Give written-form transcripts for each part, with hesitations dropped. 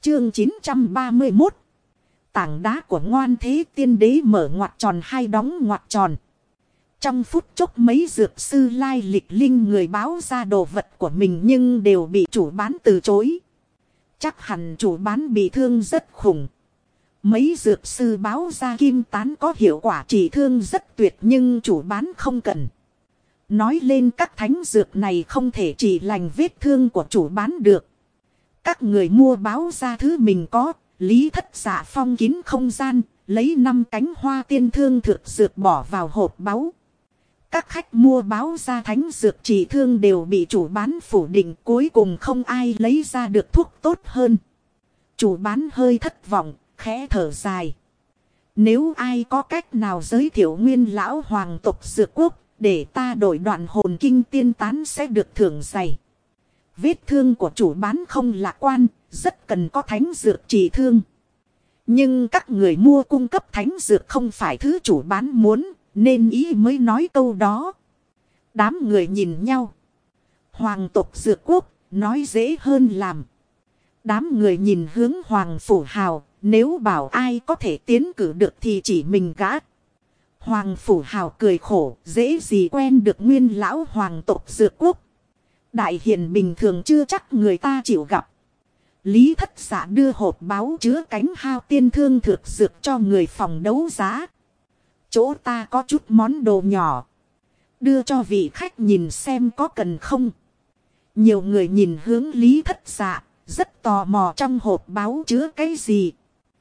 Chương 931. Tảng đá của Ngoan Thế Tiên Đế mở ngoặc tròn hai đóng ngoặc tròn. Trong phút chốc mấy dược sư lai lịch linh người báo ra đồ vật của mình nhưng đều bị chủ bán từ chối. Chắc hẳn chủ bán bị thương rất khủng. Mấy dược sư báo ra kim tán có hiệu quả trị thương rất tuyệt nhưng chủ bán không cần. Nói lên các thánh dược này không thể trị lành vết thương của chủ bán được. Các người mua báo ra thứ mình có, Lý Thất Dạ phong kín không gian, lấy 5 cánh hoa tiên thương thực dược bỏ vào hộp báu. Các khách mua báo ra thánh dược trị thương đều bị chủ bán phủ định, cuối cùng không ai lấy ra được thuốc tốt hơn. Chủ bán hơi thất vọng, khẽ thở dài. Nếu ai có cách nào giới thiệu nguyên lão hoàng tộc dược quốc, để ta đổi đoạn hồn kinh tiên tán sẽ được thưởng dày. Vết thương của chủ bán không lạc quan, rất cần có thánh dược trị thương. Nhưng các người mua cung cấp thánh dược không phải thứ chủ bán muốn, nên ý mới nói câu đó. Đám người nhìn nhau. Hoàng tộc dược quốc, nói dễ hơn làm. Đám người nhìn hướng Hoàng Phủ Hào, nếu bảo ai có thể tiến cử được thì chỉ mình gã. Hoàng Phủ Hào cười khổ, dễ gì quen được nguyên lão hoàng tộc dược quốc. Đại hiền bình thường chưa chắc người ta chịu gặp. Lý Thất Dạ đưa hộp báu chứa cánh hao tiên thương thực dược cho người phòng đấu giá. Chỗ ta có chút món đồ nhỏ. Đưa cho vị khách nhìn xem có cần không. Nhiều người nhìn hướng Lý Thất Dạ, rất tò mò trong hộp báu chứa cái gì.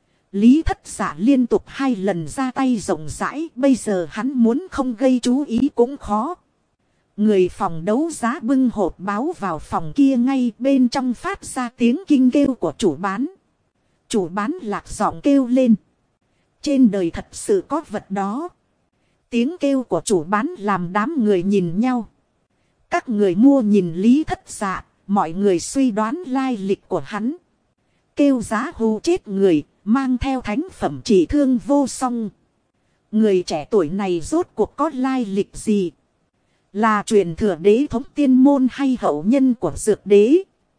Lý Thất Dạ liên tục 2 lần ra tay rộng rãi, bây giờ hắn muốn không gây chú ý cũng khó. Người phòng đấu giá bưng hộp báo vào phòng kia, ngay bên trong phát ra tiếng kinh kêu của chủ bán. Chủ bán lạc giọng kêu lên. Trên đời thật sự có vật đó. Tiếng kêu của chủ bán làm đám người nhìn nhau. Các người mua nhìn Lý Thất Dạ, mọi người suy đoán lai lịch của hắn. Kêu giá hù chết người, mang theo thánh phẩm trị thương vô song. Người trẻ tuổi này rốt cuộc có lai lịch gì? Là truyền thừa đế thống tiên môn hay hậu nhân của dược đế?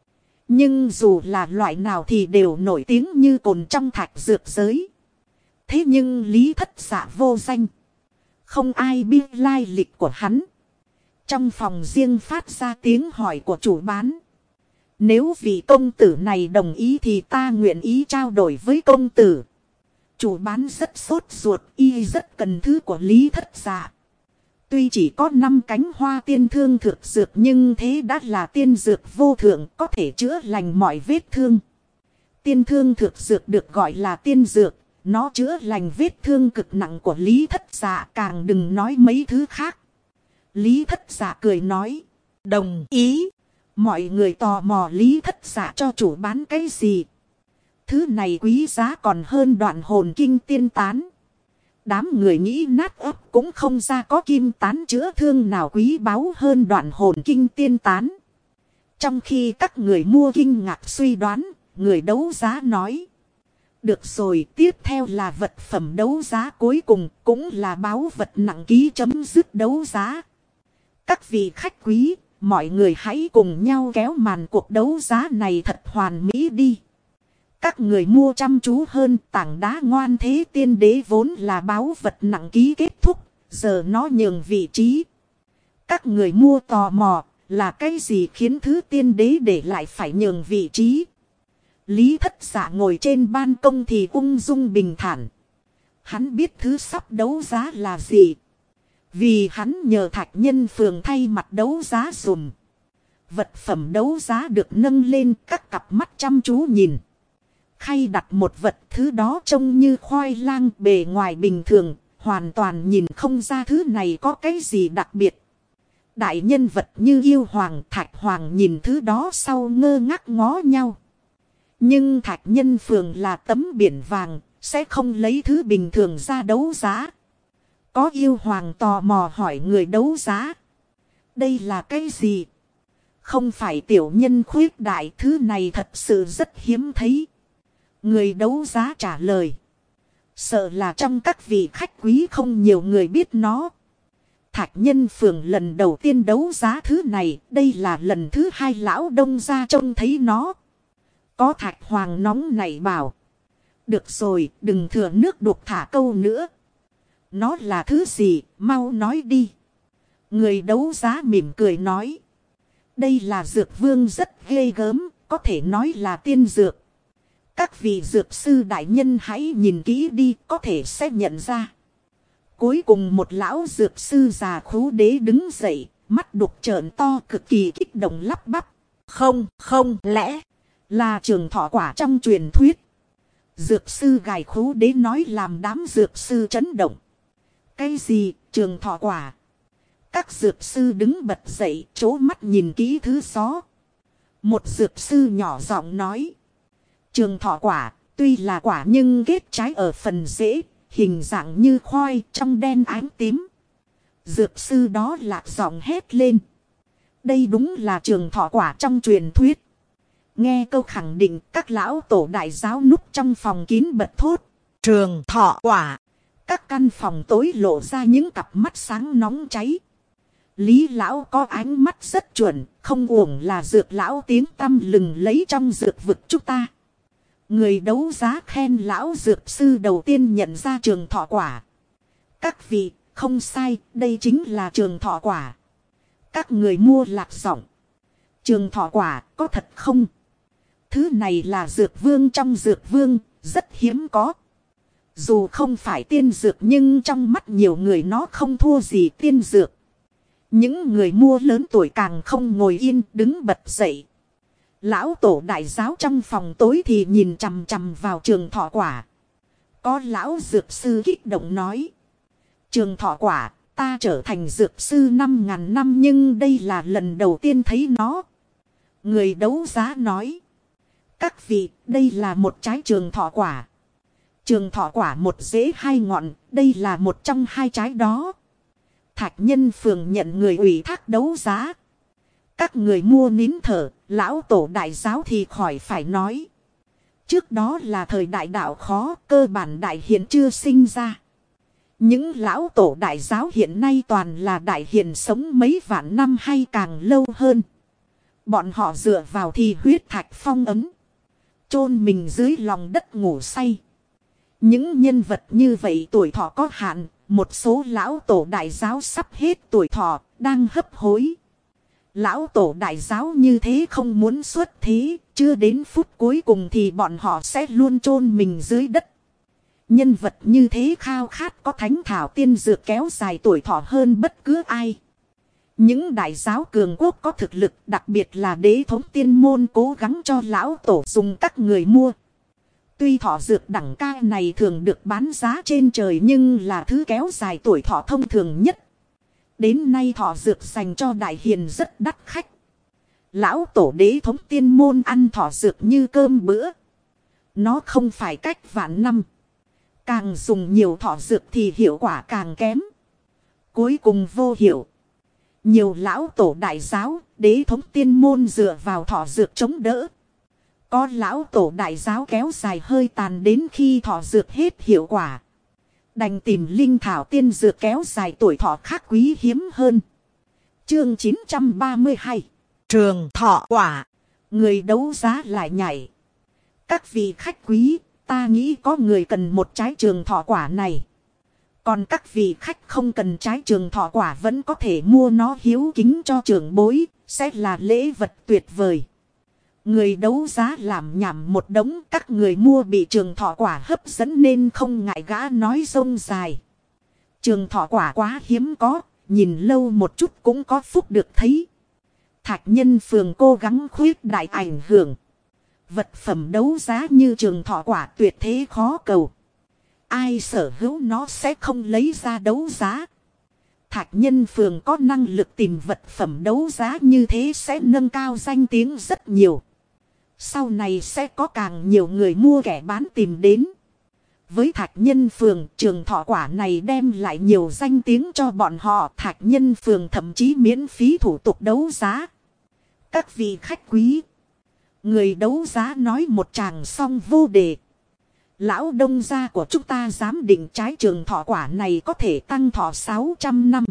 Nhưng dù là loại nào thì đều nổi tiếng như cồn trong thạch dược giới. Thế nhưng Lý Thất Dạ vô danh. Không ai biết lai lịch của hắn. Trong phòng riêng phát ra tiếng hỏi của chủ bán. Nếu vị công tử này đồng ý thì ta nguyện ý trao đổi với công tử. Chủ bán rất sốt ruột, y rất cần thứ của Lý Thất Dạ. Tuy chỉ có 5 cánh hoa tiên thương thực dược nhưng thế đã là tiên dược vô thượng, có thể chữa lành mọi vết thương. Tiên thương thực dược được gọi là tiên dược, nó chữa lành vết thương cực nặng của Lý Thất Dạ, càng đừng nói mấy thứ khác. Lý Thất Dạ cười nói, đồng ý. Mọi người tò mò Lý Thất Dạ cho chủ bán cái gì. Thứ này quý giá còn hơn đoạn hồn kinh tiên tán. Đám người nghĩ nát ấp cũng không ra có kim tán chữa thương nào quý báu hơn đoạn hồn kinh tiên tán. Trong khi các người mua kinh ngạc suy đoán, người đấu giá nói. Được rồi, tiếp theo là vật phẩm đấu giá cuối cùng, cũng là báu vật nặng ký chấm dứt đấu giá. Các vị khách quý, mọi người hãy cùng nhau kéo màn cuộc đấu giá này thật hoàn mỹ đi. Các người mua chăm chú hơn, tảng đá Ngoan Thế Tiên Đế vốn là báu vật nặng ký kết thúc, giờ nó nhường vị trí. Các người mua tò mò, là cái gì khiến thứ tiên đế để lại phải nhường vị trí? Lý Thất Dạ ngồi trên ban công thì ung dung bình thản. Hắn biết thứ sắp đấu giá là gì. Vì hắn nhờ Thạch Nhân Phường thay mặt đấu giá dùm. Vật phẩm đấu giá được nâng lên, các cặp mắt chăm chú nhìn. Khay đặt một vật, thứ đó trông như khoai lang, bề ngoài bình thường, hoàn toàn nhìn không ra thứ này có cái gì đặc biệt. Đại nhân vật như Yêu Hoàng, Thạch Hoàng nhìn thứ đó sau ngơ ngác ngó nhau. Nhưng Thạch Nhân Phường là tấm biển vàng, sẽ không lấy thứ bình thường ra đấu giá. Có Yêu Hoàng tò mò hỏi người đấu giá. Đây là cái gì? Không phải tiểu nhân khuyết đại, thứ này thật sự rất hiếm thấy. Người đấu giá trả lời. Sợ là trong các vị khách quý không nhiều người biết nó. Thạch Nhân Phường lần đầu tiên đấu giá thứ này, đây là lần thứ 2 lão đông gia trông thấy nó. Có thạch hoàng nóng nảy bảo. Được rồi, đừng thừa nước đục thả câu nữa. Nó là thứ gì, mau nói đi. Người đấu giá mỉm cười nói. Đây là dược vương rất ghê gớm, có thể nói là tiên dược. Các vị dược sư đại nhân hãy nhìn kỹ đi, có thể sẽ nhận ra. Cuối cùng một lão dược sư già khú đế đứng dậy, mắt đục trợn to cực kỳ kích động lắp bắp. Không lẽ là trường thọ quả trong truyền thuyết. Dược sư gài khú đế nói làm đám dược sư chấn động. Cái gì, trường thọ quả? Các dược sư đứng bật dậy, chố mắt nhìn kỹ thứ xó. Một dược sư nhỏ giọng nói. Trường thọ quả, tuy là quả nhưng kết trái ở phần rễ, hình dạng như khoai trong đen ánh tím. Dược sư đó lạc giọng hét lên. Đây đúng là trường thọ quả trong truyền thuyết. Nghe câu khẳng định, các lão tổ đại giáo núp trong phòng kín bật thốt. Trường thọ quả. Các căn phòng tối lộ ra những cặp mắt sáng nóng cháy. Lý lão có ánh mắt rất chuẩn, không uổng là dược lão tiếng tăm lừng lấy trong dược vực chúng ta. Người đấu giá khen lão dược sư đầu tiên nhận ra trường thọ quả. Các vị, không sai, đây chính là trường thọ quả. Các người mua lạc giọng. Trường thọ quả, có thật không? Thứ này là dược vương trong dược vương, rất hiếm có. Dù không phải tiên dược nhưng trong mắt nhiều người nó không thua gì tiên dược. Những người mua lớn tuổi càng không ngồi yên, đứng bật dậy. Lão tổ đại giáo trong phòng tối thì nhìn chằm chằm vào trường thọ quả. Có lão dược sư kích động nói. Trường thọ quả, ta trở thành dược sư 5.000 năm nhưng đây là lần đầu tiên thấy nó. Người đấu giá nói. Các vị, đây là một trái trường thọ quả. Trường thọ quả một rễ hai ngọn, đây là một trong hai trái đó. Thạch Nhân Phường nhận người ủy thác đấu giá. Các người mua nín thở, lão tổ đại giáo thì khỏi phải nói. Trước đó là thời đại đạo khó, cơ bản đại hiền chưa sinh ra. Những lão tổ đại giáo hiện nay toàn là đại hiền sống mấy vạn năm hay càng lâu hơn. Bọn họ dựa vào thì huyết thạch phong ấn. Chôn mình dưới lòng đất ngủ say. Những nhân vật như vậy tuổi thọ có hạn. Một số lão tổ đại giáo sắp hết tuổi thọ, đang hấp hối. Lão tổ đại giáo như thế không muốn xuất thế, chưa đến phút cuối cùng thì bọn họ sẽ luôn chôn mình dưới đất. Nhân vật như thế khao khát có thánh thảo tiên dược kéo dài tuổi thọ hơn bất cứ ai. Những đại giáo cường quốc có thực lực, đặc biệt là đế thống tiên môn cố gắng cho lão tổ dùng các người mua. Tuy thọ dược đẳng ca này thường được bán giá trên trời nhưng là thứ kéo dài tuổi thọ thông thường nhất. Đến nay thọ dược dành cho đại hiền rất đắt khách. Lão tổ đế thống tiên môn ăn thọ dược như cơm bữa. Nó không phải cách vạn năm. Càng dùng nhiều thọ dược thì hiệu quả càng kém. Cuối cùng vô hiệu. Nhiều lão tổ đại giáo, đế thống tiên môn dựa vào thọ dược chống đỡ. Có lão tổ đại giáo kéo dài hơi tàn đến khi thọ dược hết hiệu quả. Đành tìm linh thảo tiên dược kéo dài tuổi thọ khác quý hiếm hơn. Chương 932. Trường thọ quả. Người đấu giá lại nhảy. Các vị khách quý, ta nghĩ có người cần một trái trường thọ quả này. Còn các vị khách không cần trái trường thọ quả vẫn có thể mua nó hiếu kính cho trưởng bối, sẽ là lễ vật tuyệt vời. Người đấu giá làm nhảm một đống, các người mua bị trường thọ quả hấp dẫn nên không ngại gã nói rông dài. Trường thọ quả quá hiếm có, nhìn lâu một chút cũng có phúc được thấy. Thạch Nhân Phường cố gắng khuyết đại ảnh hưởng. Vật phẩm đấu giá như trường thọ quả tuyệt thế khó cầu. Ai sở hữu nó sẽ không lấy ra đấu giá. Thạch Nhân Phường có năng lực tìm vật phẩm đấu giá như thế sẽ nâng cao danh tiếng rất nhiều. Sau này sẽ có càng nhiều người mua kẻ bán tìm đến. Với Thạch Nhân Phường, trường thọ quả này đem lại nhiều danh tiếng cho bọn họ. Thạch Nhân Phường thậm chí miễn phí thủ tục đấu giá. Các vị khách quý. Người đấu giá nói một tràng xong vô đề. Lão đông gia của chúng ta dám định trái trường thọ quả này có thể tăng thọ 600 năm.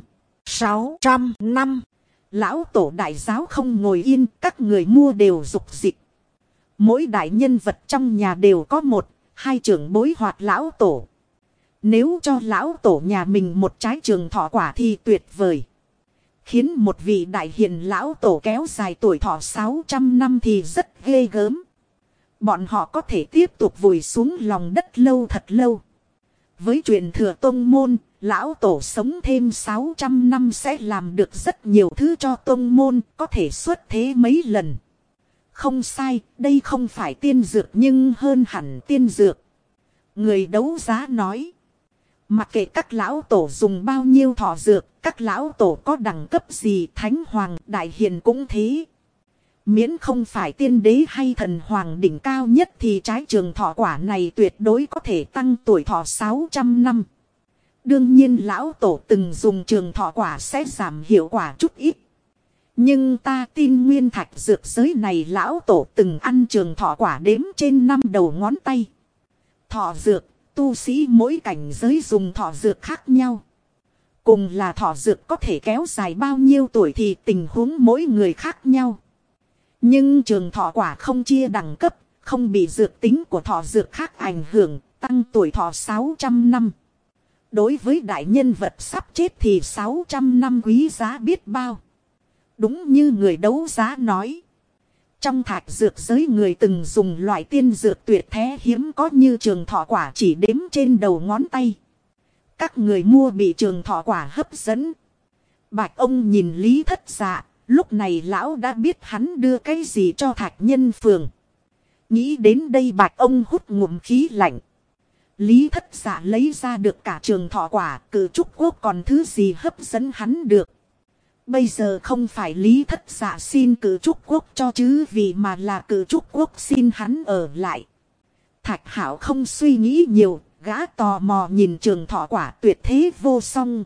600 năm. Lão tổ đại giáo không ngồi yên, các người mua đều rục dịch. Mỗi đại nhân vật trong nhà đều có một, hai trưởng bối hoặc lão tổ. Nếu cho lão tổ nhà mình một trái trường thọ quả thì tuyệt vời. Khiến một vị đại hiền lão tổ kéo dài tuổi thọ 600 năm thì rất ghê gớm. Bọn họ có thể tiếp tục vùi xuống lòng đất lâu thật lâu. Với truyền thừa tông môn, lão tổ sống thêm 600 năm sẽ làm được rất nhiều thứ cho tông môn, có thể xuất thế mấy lần. Không sai, đây không phải tiên dược nhưng hơn hẳn tiên dược. Người đấu giá nói. Mặc kệ các lão tổ dùng bao nhiêu thọ dược, các lão tổ có đẳng cấp gì, thánh hoàng, đại hiền cũng thế. Miễn không phải tiên đế hay thần hoàng đỉnh cao nhất thì trái trường thọ quả này tuyệt đối có thể tăng tuổi thọ 600 năm. Đương nhiên lão tổ từng dùng trường thọ quả sẽ giảm hiệu quả chút ít. Nhưng ta tin nguyên thạch dược giới này lão tổ từng ăn trường thọ quả đếm trên 5 đầu ngón tay. Thọ dược, tu sĩ mỗi cảnh giới dùng thọ dược khác nhau. Cùng là thọ dược có thể kéo dài bao nhiêu tuổi thì tình huống mỗi người khác nhau. Nhưng trường thọ quả không chia đẳng cấp, không bị dược tính của thọ dược khác ảnh hưởng, tăng tuổi thọ 600 năm. Đối với đại nhân vật sắp chết thì 600 năm quý giá biết bao. Đúng như người đấu giá nói. Trong thạch dược giới người từng dùng loại tiên dược tuyệt thế hiếm có như trường thọ quả chỉ đếm trên đầu ngón tay. Các người mua bị trường thọ quả hấp dẫn. Bạch ông nhìn Lý Thất Dạ. Lúc này lão đã biết hắn đưa cái gì cho Thạch Nhân Phường. Nghĩ đến đây Bạch ông hút ngụm khí lạnh. Lý Thất Dạ lấy ra được cả trường thọ quả, Cử Trúc Quốc còn thứ gì hấp dẫn hắn được. Bây giờ không phải Lý Thất Dạ xin Cử Trúc Quốc cho chứ vì mà là Cử Trúc Quốc xin hắn ở lại. Thạch Hảo không suy nghĩ nhiều, gã tò mò nhìn trường thọ quả tuyệt thế vô song.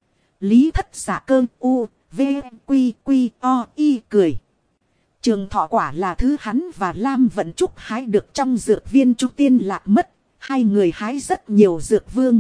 Lý Thất Dạ cơn u, v, quy, quy, o, y cười. Trường thọ quả là thứ hắn và Lam Vận Trúc hái được trong dược viên Trúc Tiên Lạc Mất. Hai người hái rất nhiều dược vương.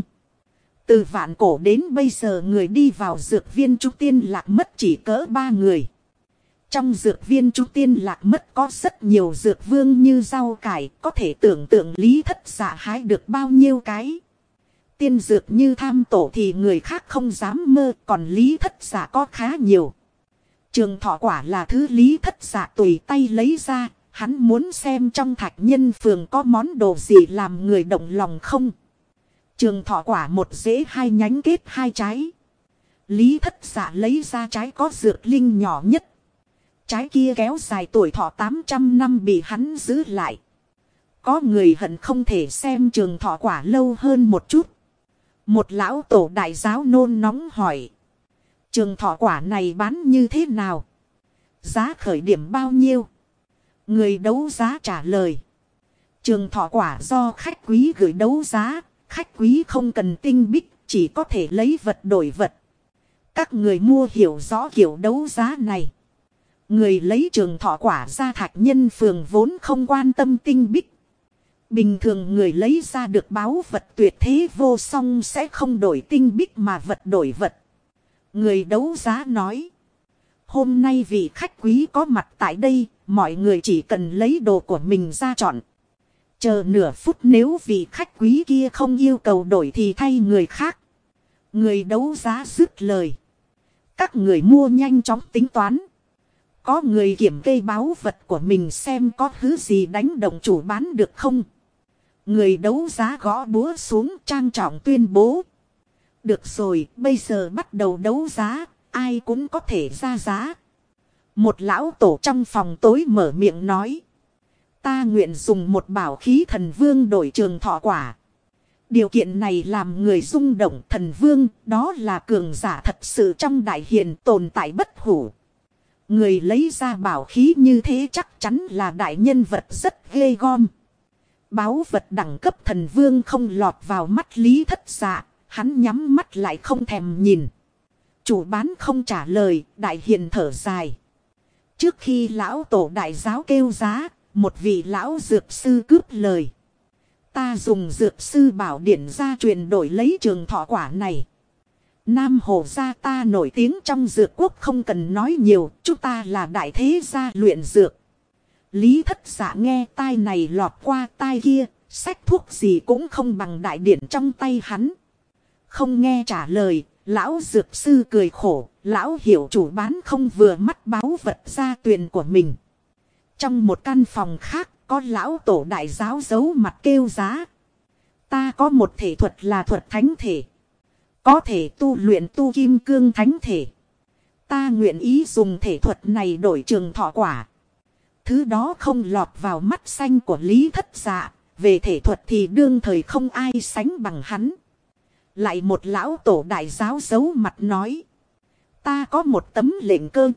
Từ vạn cổ đến bây giờ người đi vào dược viên Trúc Tiên Lạc Mất chỉ cỡ 3 người. Trong dược viên Trúc Tiên Lạc Mất có rất nhiều dược vương như rau cải. Có thể tưởng tượng Lý Thất Dạ hái được bao nhiêu cái. Tiên dược như tham tổ thì người khác không dám mơ. Còn Lý Thất Dạ có khá nhiều. Trường thọ quả là thứ Lý Thất Dạ tùy tay lấy ra. Hắn muốn xem trong Thạch Nhân Phường có món đồ gì làm người động lòng không. Trường thọ quả một rễ hai nhánh kết hai trái. Lý Thất Dạ lấy ra trái có dược linh nhỏ nhất. Trái kia kéo dài tuổi thọ 800 năm bị hắn giữ lại. Có người hận không thể xem trường thọ quả lâu hơn một chút. Một lão tổ đại giáo nôn nóng hỏi. Trường thọ quả này bán như thế nào? Giá khởi điểm bao nhiêu? Người đấu giá trả lời. Trường thọ quả do khách quý gửi đấu giá. Khách quý không cần tinh bích, chỉ có thể lấy vật đổi vật. Các người mua hiểu rõ kiểu đấu giá này. Người lấy trường thọ quả ra Thạch Nhân Phường vốn không quan tâm tinh bích. Bình thường người lấy ra được báu vật tuyệt thế vô song sẽ không đổi tinh bích mà vật đổi vật. Người đấu giá nói. Hôm nay vị khách quý có mặt tại đây, mọi người chỉ cần lấy đồ của mình ra chọn. Chờ nửa phút nếu vị khách quý kia không yêu cầu đổi thì thay người khác. Người đấu giá dứt lời. Các người mua nhanh chóng tính toán. Có người kiểm kê báu vật của mình xem có thứ gì đánh động chủ bán được không. Người đấu giá gõ búa xuống trang trọng tuyên bố. Được rồi, bây giờ bắt đầu đấu giá, ai cũng có thể ra giá. Một lão tổ trong phòng tối mở miệng nói. Ta nguyện dùng một bảo khí thần vương đổi trường thọ quả. Điều kiện này làm người rung động. Thần vương đó là cường giả thật sự trong đại hiền tồn tại bất hủ. Người lấy ra bảo khí như thế chắc chắn là đại nhân vật rất ghê gom. Báu vật đẳng cấp thần vương không lọt vào mắt Lý Thất Dạ. Hắn nhắm mắt lại không thèm nhìn. Chủ bán không trả lời, đại hiền thở dài. Trước khi lão tổ đại giáo kêu giá, một vị lão dược sư cướp lời. Ta dùng dược sư bảo điển ra truyền đổi lấy trường thọ quả này. Nam Hồ gia ta nổi tiếng trong dược quốc không cần nói nhiều, chúng ta là đại thế gia luyện dược. Lý Thất Dạ nghe tai này lọt qua tai kia, xách thuốc gì cũng không bằng đại điện trong tay hắn. Không nghe trả lời, lão dược sư cười khổ, lão hiểu chủ bán không vừa mắt báu vật gia tuyền của mình. Trong một căn phòng khác, có lão tổ đại giáo giấu mặt kêu giá. Ta có một thể thuật là thuật thánh thể. Có thể tu luyện tu kim cương thánh thể. Ta nguyện ý dùng thể thuật này đổi trường thọ quả. Thứ đó không lọt vào mắt xanh của Lý Thất Dạ. Về thể thuật thì đương thời không ai sánh bằng hắn. Lại một lão tổ đại giáo giấu mặt nói. Ta có một tấm lệnh cơ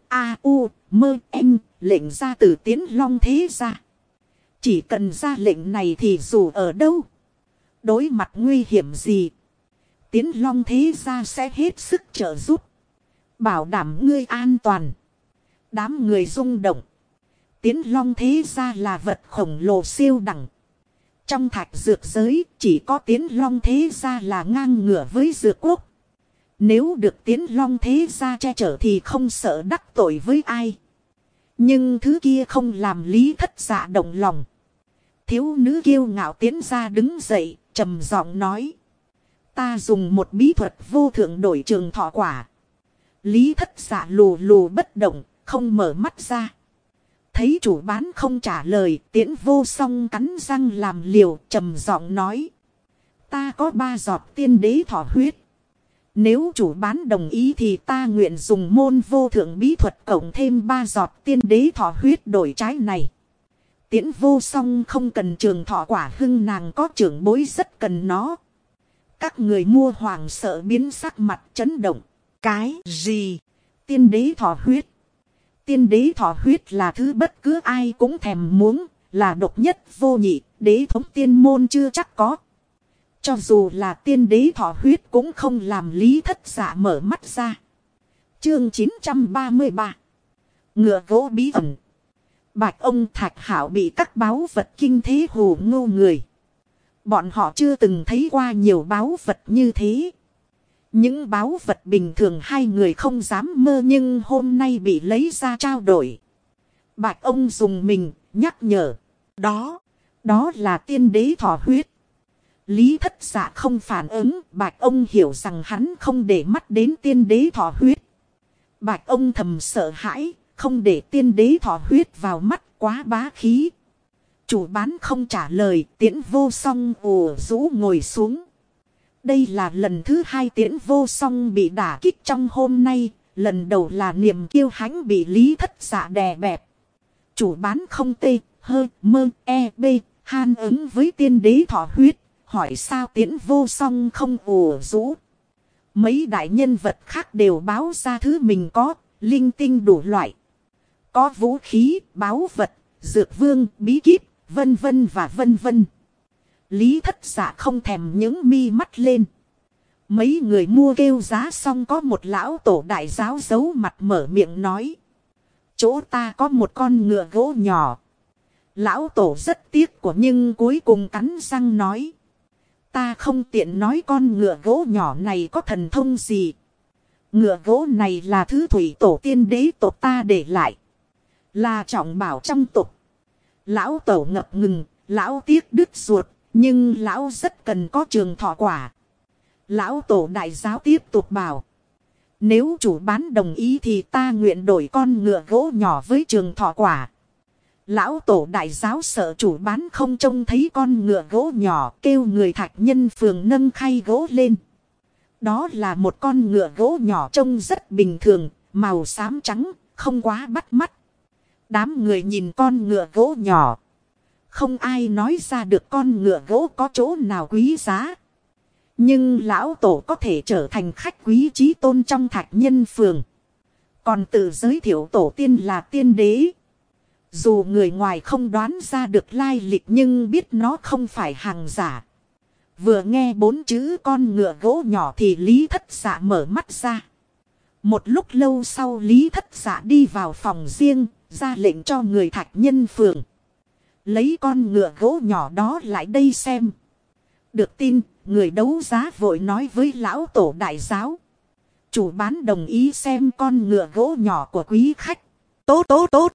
A.U.M.N. Lệnh ra từ Tiến Long thế gia. Chỉ cần ra lệnh này thì dù ở đâu, đối mặt nguy hiểm gì, Tiến Long thế gia sẽ hết sức trợ giúp, bảo đảm ngươi an toàn. Đám người rung động. Tiến Long thế gia là vật khổng lồ siêu đẳng. Trong thạch dược giới chỉ có Tiến Long thế gia là ngang ngửa với dược quốc. Nếu được Tiến Long thế gia che chở thì không sợ đắc tội với ai. Nhưng thứ kia không làm Lý Thất Dạ động lòng. Thiếu nữ kiêu ngạo tiến ra đứng dậy, trầm giọng nói. Ta dùng một bí thuật vô thượng đổi trường thọ quả. Lý Thất Dạ lù lù bất động, không mở mắt ra. Thấy chủ bán không trả lời, Tiễn Vô Song cắn răng làm liều, trầm giọng nói. Ta có 3 giọt tiên đế thọ huyết. Nếu chủ bán đồng ý thì ta nguyện dùng môn vô thượng bí thuật cộng thêm 3 giọt tiên đế thọ huyết đổi trái này. Tiễn Vô Song không cần trường thọ quả, hưng nàng có trưởng bối rất cần nó. Các người mua hoàng sợ biến sắc mặt chấn động. Cái gì? Tiên đế thọ huyết. Tiên đế thọ huyết là thứ bất cứ ai cũng thèm muốn, là độc nhất vô nhị, đế thống tiên môn chưa chắc có. Cho dù là tiên đế thọ huyết cũng không làm Lý Thất Dạ mở mắt ra. Chương 933. Ngựa gỗ bí ẩn. Bạch ông Thạch Hảo bị các báu vật kinh thế hù ngô người. Bọn họ chưa từng thấy qua nhiều báu vật như thế. Những báu vật bình thường hai người không dám mơ, nhưng hôm nay bị lấy ra trao đổi. Bạch ông dùng mình nhắc nhở. Đó là tiên đế thọ huyết. Lý Thất Dạ không phản ứng. Bạch ông hiểu rằng hắn không để mắt đến tiên đế thọ huyết. Bạch ông thầm sợ hãi. Không để tiên đế thọ huyết vào mắt, quá bá khí. Chủ bán không trả lời. Tiễn Vô Song ồ rũ ngồi xuống. Đây là lần thứ 2 Tiễn Vô Song bị đả kích trong hôm nay. Lần đầu là niềm kiêu hãnh bị Lý Thất Dạ đè bẹp. Chủ bán không han ứng với tiên đế thọ huyết. Hỏi sao Tiễn Vô Song không ồ rũ. Mấy đại nhân vật khác đều báo ra thứ mình có. Linh tinh đủ loại. Có vũ khí, báu vật, dược vương, bí kíp, vân vân và vân vân. Lý Thất Dạ không thèm những mi mắt lên. Mấy người mua kêu giá xong, có một lão tổ đại giáo giấu mặt mở miệng nói. Chỗ ta có một con ngựa gỗ nhỏ. Lão tổ rất tiếc của, nhưng cuối cùng cắn răng nói. Ta không tiện nói con ngựa gỗ nhỏ này có thần thông gì. Ngựa gỗ này là thứ thủy tổ tiên đế tộc ta để lại. Là trọng bảo trong tộc. Lão tổ ngập ngừng, lão tiếc đứt ruột, nhưng lão rất cần có trường thọ quả. Lão tổ đại giáo tiếp tục bảo. Nếu chủ bán đồng ý thì ta nguyện đổi con ngựa gỗ nhỏ với trường thọ quả. Lão tổ đại giáo sợ chủ bán không trông thấy con ngựa gỗ nhỏ, kêu người thạch nhân phường nâng khay gỗ lên. Đó là một con ngựa gỗ nhỏ trông rất bình thường, màu xám trắng, không quá bắt mắt. Đám người nhìn con ngựa gỗ nhỏ. Không ai nói ra được con ngựa gỗ có chỗ nào quý giá. Nhưng lão tổ có thể trở thành khách quý chí tôn trong thạch nhân phường. Còn tự giới thiệu tổ tiên là tiên đế. Dù người ngoài không đoán ra được lai lịch, nhưng biết nó không phải hàng giả. Vừa nghe 4 chữ con ngựa gỗ nhỏ thì Lý Thất Dạ mở mắt ra. Một lúc lâu sau Lý Thất Dạ đi vào phòng riêng, ra lệnh cho người thạch nhân phường. Lấy con ngựa gỗ nhỏ đó lại đây xem. Được tin, người đấu giá vội nói với lão tổ đại giáo. Chủ bán đồng ý xem con ngựa gỗ nhỏ của quý khách. Tốt.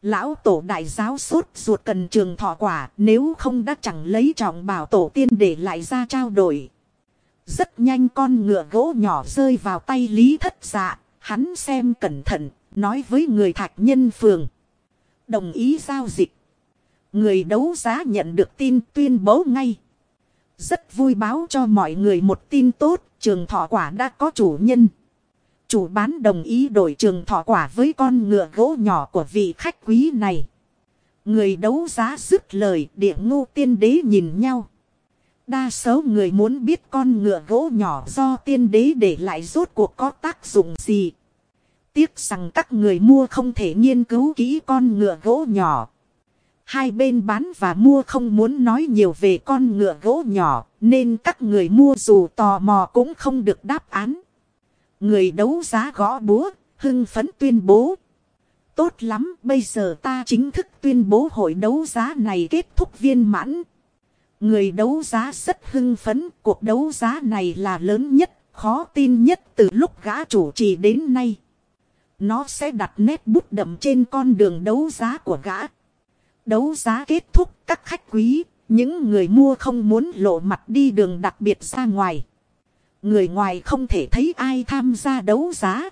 Lão tổ đại giáo sốt ruột cần Trường Thọ quả, nếu không đã chẳng lấy trọng bảo tổ tiên để lại ra trao đổi. Rất nhanh con ngựa gỗ nhỏ rơi vào tay Lý Thất Dạ, hắn xem cẩn thận, nói với người Thạch Nhân Phường. Đồng ý giao dịch. Người đấu giá nhận được tin tuyên bố ngay. Rất vui báo cho mọi người một tin tốt, Trường Thọ quả đã có chủ nhân. Chủ bán đồng ý đổi Trường Thọ quả với con ngựa gỗ nhỏ của vị khách quý này. Người đấu giá dứt lời, Địa Ngưu Tiên Đế nhìn nhau. Đa số người muốn biết con ngựa gỗ nhỏ do tiên đế để lại rốt cuộc có tác dụng gì. Tiếc rằng các người mua không thể nghiên cứu kỹ con ngựa gỗ nhỏ. Hai bên bán và mua không muốn nói nhiều về con ngựa gỗ nhỏ, nên các người mua dù tò mò cũng không được đáp án. Người đấu giá gõ búa, hưng phấn tuyên bố. Tốt lắm, bây giờ ta chính thức tuyên bố hội đấu giá này kết thúc viên mãn. Người đấu giá rất hưng phấn, cuộc đấu giá này là lớn nhất, khó tin nhất từ lúc gã chủ trì đến nay. Nó sẽ đặt nét bút đậm trên con đường đấu giá của gã. Đấu giá kết thúc, các khách quý, những người mua không muốn lộ mặt đi đường đặc biệt ra ngoài. Người ngoài không thể thấy ai tham gia đấu giá.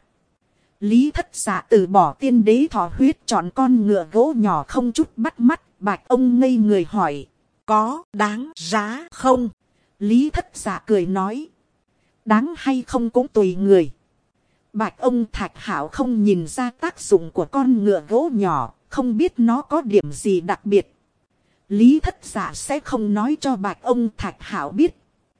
Lý Thất Dạ từ bỏ tiên đế thọ huyết chọn con ngựa gỗ nhỏ không chút bắt mắt. Bạch ông ngây người hỏi. Có đáng giá không? Lý Thất Dạ cười nói. Đáng hay không cũng tùy người. Bạch ông Thạch Hảo không nhìn ra tác dụng của con ngựa gỗ nhỏ. Không biết nó có điểm gì đặc biệt. Lý Thất Dạ sẽ không nói cho Bạch ông Thạch Hảo biết.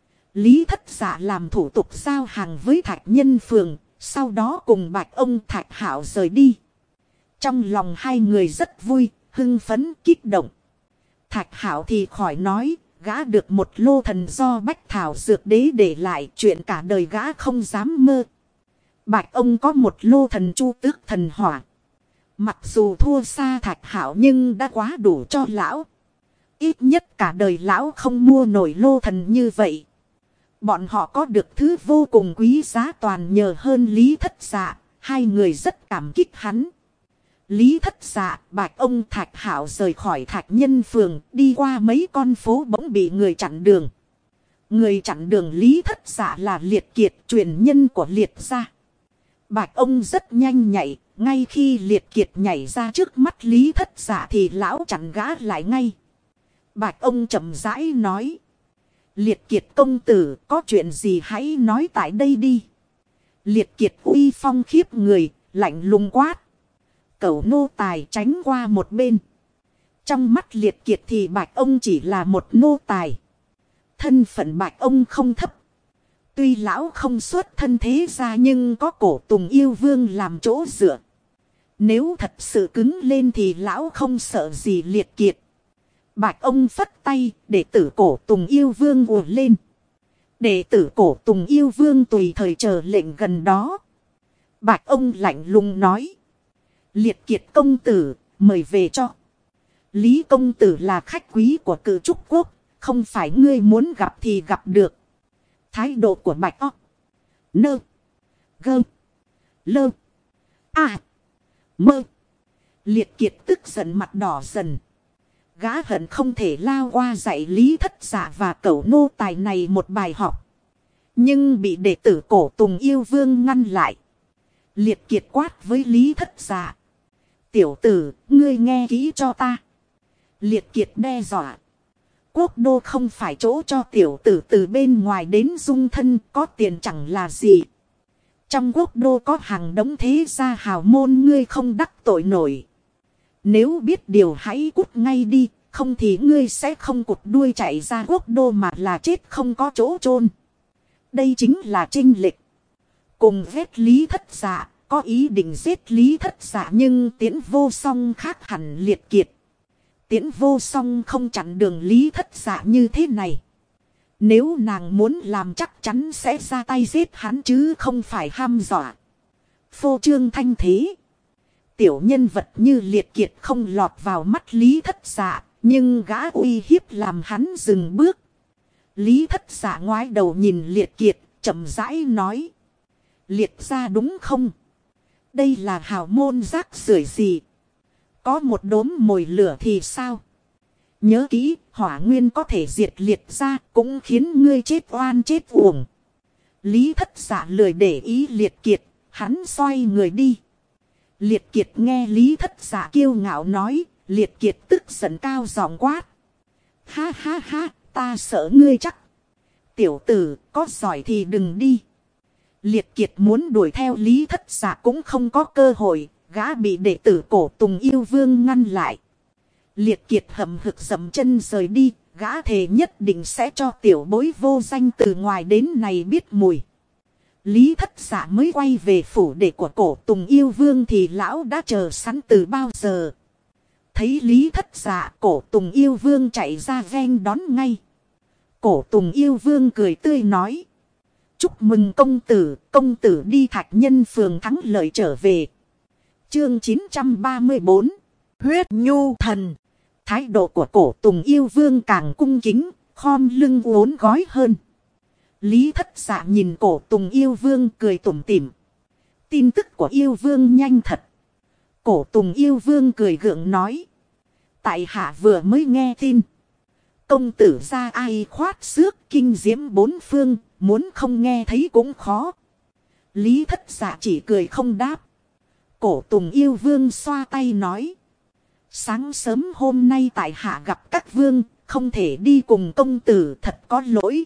Lý Thất Dạ làm thủ tục giao hàng với Thạch Nhân Phường. Sau đó cùng Bạch ông Thạch Hảo rời đi. Trong lòng hai người rất vui, hưng phấn, kích động. Thạch Hảo thì khỏi nói, gã được một lô thần do Bách Thảo Dược Đế để lại, chuyện cả đời gã không dám mơ. Bạch ông có một lô thần Chu Tước Thần Hỏa. Mặc dù thua xa Thạch Hảo nhưng đã quá đủ cho lão. Ít nhất cả đời lão không mua nổi lô thần như vậy. Bọn họ có được thứ vô cùng quý giá toàn nhờ hơn Lý Thất Dạ. Hai người rất cảm kích hắn. Lý Thất Dạ, Bạch ông Thạch Hảo rời khỏi Thạch Nhân Phường, đi qua mấy con phố bỗng bị người chặn đường. Người chặn đường Lý Thất Dạ là Liệt Kiệt, truyền nhân của Liệt gia. Bạch ông rất nhanh nhạy, ngay khi Liệt Kiệt nhảy ra trước mắt Lý Thất Dạ thì lão chặn gã lại ngay. Bạch ông chậm rãi nói. Liệt Kiệt công tử, có chuyện gì hãy nói tại đây đi. Liệt Kiệt uy phong khiếp người, lạnh lùng quát. Cẩu nô tài tránh qua một bên. Trong mắt Liệt Kiệt thì Bạch ông chỉ là một nô tài. Thân phận Bạch ông không thấp. Tuy lão không xuất thân thế gia nhưng có Cổ Tùng Yêu Vương làm chỗ dựa. Nếu thật sự cứng lên thì lão không sợ gì Liệt Kiệt. Bạch ông phất tay, đệ tử Cổ Tùng Yêu Vương ùa lên. Đệ tử Cổ Tùng Yêu Vương tùy thời chờ lệnh gần đó. Bạch ông lạnh lùng nói. Liệt Kiệt công tử, mời về cho. Lý công tử là khách quý của Cự Trúc Quốc, không phải ngươi muốn gặp thì gặp được. Thái độ của Bạch O. Nơ. Gơ. Lơ. À. Mơ. Liệt Kiệt tức giận mặt đỏ dần. Gã hận không thể lao qua dạy Lý Thất Dạ và cẩu nô tài này một bài học. Nhưng bị đệ tử Cổ Tùng Yêu Vương ngăn lại. Liệt Kiệt quát với Lý Thất Dạ. Tiểu tử, ngươi nghe kỹ cho ta. Liệt Kiệt đe dọa. Quốc đô không phải chỗ cho tiểu tử từ bên ngoài đến dung thân, có tiền chẳng là gì. Trong quốc đô có hàng đống thế gia hào môn ngươi không đắc tội nổi. Nếu biết điều hãy cút ngay đi, không thì ngươi sẽ không cụt đuôi chạy ra quốc đô mà là chết không có chỗ chôn. Đây chính là chênh lệch. Cùng ghét Lý Thất Dạ, có ý định giết Lý Thất Dạ nhưng Tiễn Vô Song khác hẳn Liệt Kiệt. Tiễn Vô Song không chặn đường Lý Thất Dạ như thế này. Nếu nàng muốn làm chắc chắn sẽ ra tay giết hắn chứ không phải ham dọa. Phô trương thanh thế. Tiểu nhân vật như Liệt Kiệt không lọt vào mắt Lý Thất Dạ, nhưng gã uy hiếp làm hắn dừng bước. Lý Thất Dạ ngoái đầu nhìn Liệt Kiệt, chậm rãi nói. Liệt gia đúng không? Đây là hào môn rác rưởi gì? Có một đốm mồi lửa thì sao? Nhớ kỹ, hỏa nguyên có thể diệt liệt ra, cũng khiến ngươi chết oan chết uổng. Lý Thất Dạ lười để ý Liệt Kiệt, hắn xoay người đi. Liệt Kiệt nghe Lý Thất Dạ kiêu ngạo nói, Liệt Kiệt tức giận cao giọng quát. Ha ha ha, ta sợ ngươi chắc. Tiểu tử, có giỏi thì đừng đi. Liệt Kiệt muốn đuổi theo Lý Thất Dạ cũng không có cơ hội, gã bị đệ tử Cổ Tùng Yêu Vương ngăn lại. Liệt Kiệt hậm hực dậm chân rời đi, gã thề nhất định sẽ cho tiểu bối vô danh từ ngoài đến này biết mùi. Lý Thất Dạ mới quay về phủ đệ của Cổ Tùng Yêu Vương thì lão đã chờ sẵn từ bao giờ. Thấy Lý Thất Dạ, Cổ Tùng Yêu Vương chạy ra ven đón ngay. Cổ Tùng Yêu Vương cười tươi nói. Chúc mừng công tử đi Thạch Nhân Phường thắng lợi trở về. Chương 934, Huyết Nhu Thần. Thái độ của Cổ Tùng Yêu Vương càng cung kính, khom lưng uốn gói hơn. Lý Thất Dạ nhìn Cổ Tùng Yêu Vương cười tủm tỉm. Tin tức của Yêu Vương nhanh thật. Cổ Tùng Yêu Vương cười gượng nói. Tại hạ vừa mới nghe tin. Công tử ra ai khoát xước kinh diễm bốn phương, muốn không nghe thấy cũng khó. Lý Thất Dạ chỉ cười không đáp. Cổ Tùng Yêu Vương xoa tay nói. Sáng sớm hôm nay tại hạ gặp các vương, không thể đi cùng công tử, thật có lỗi.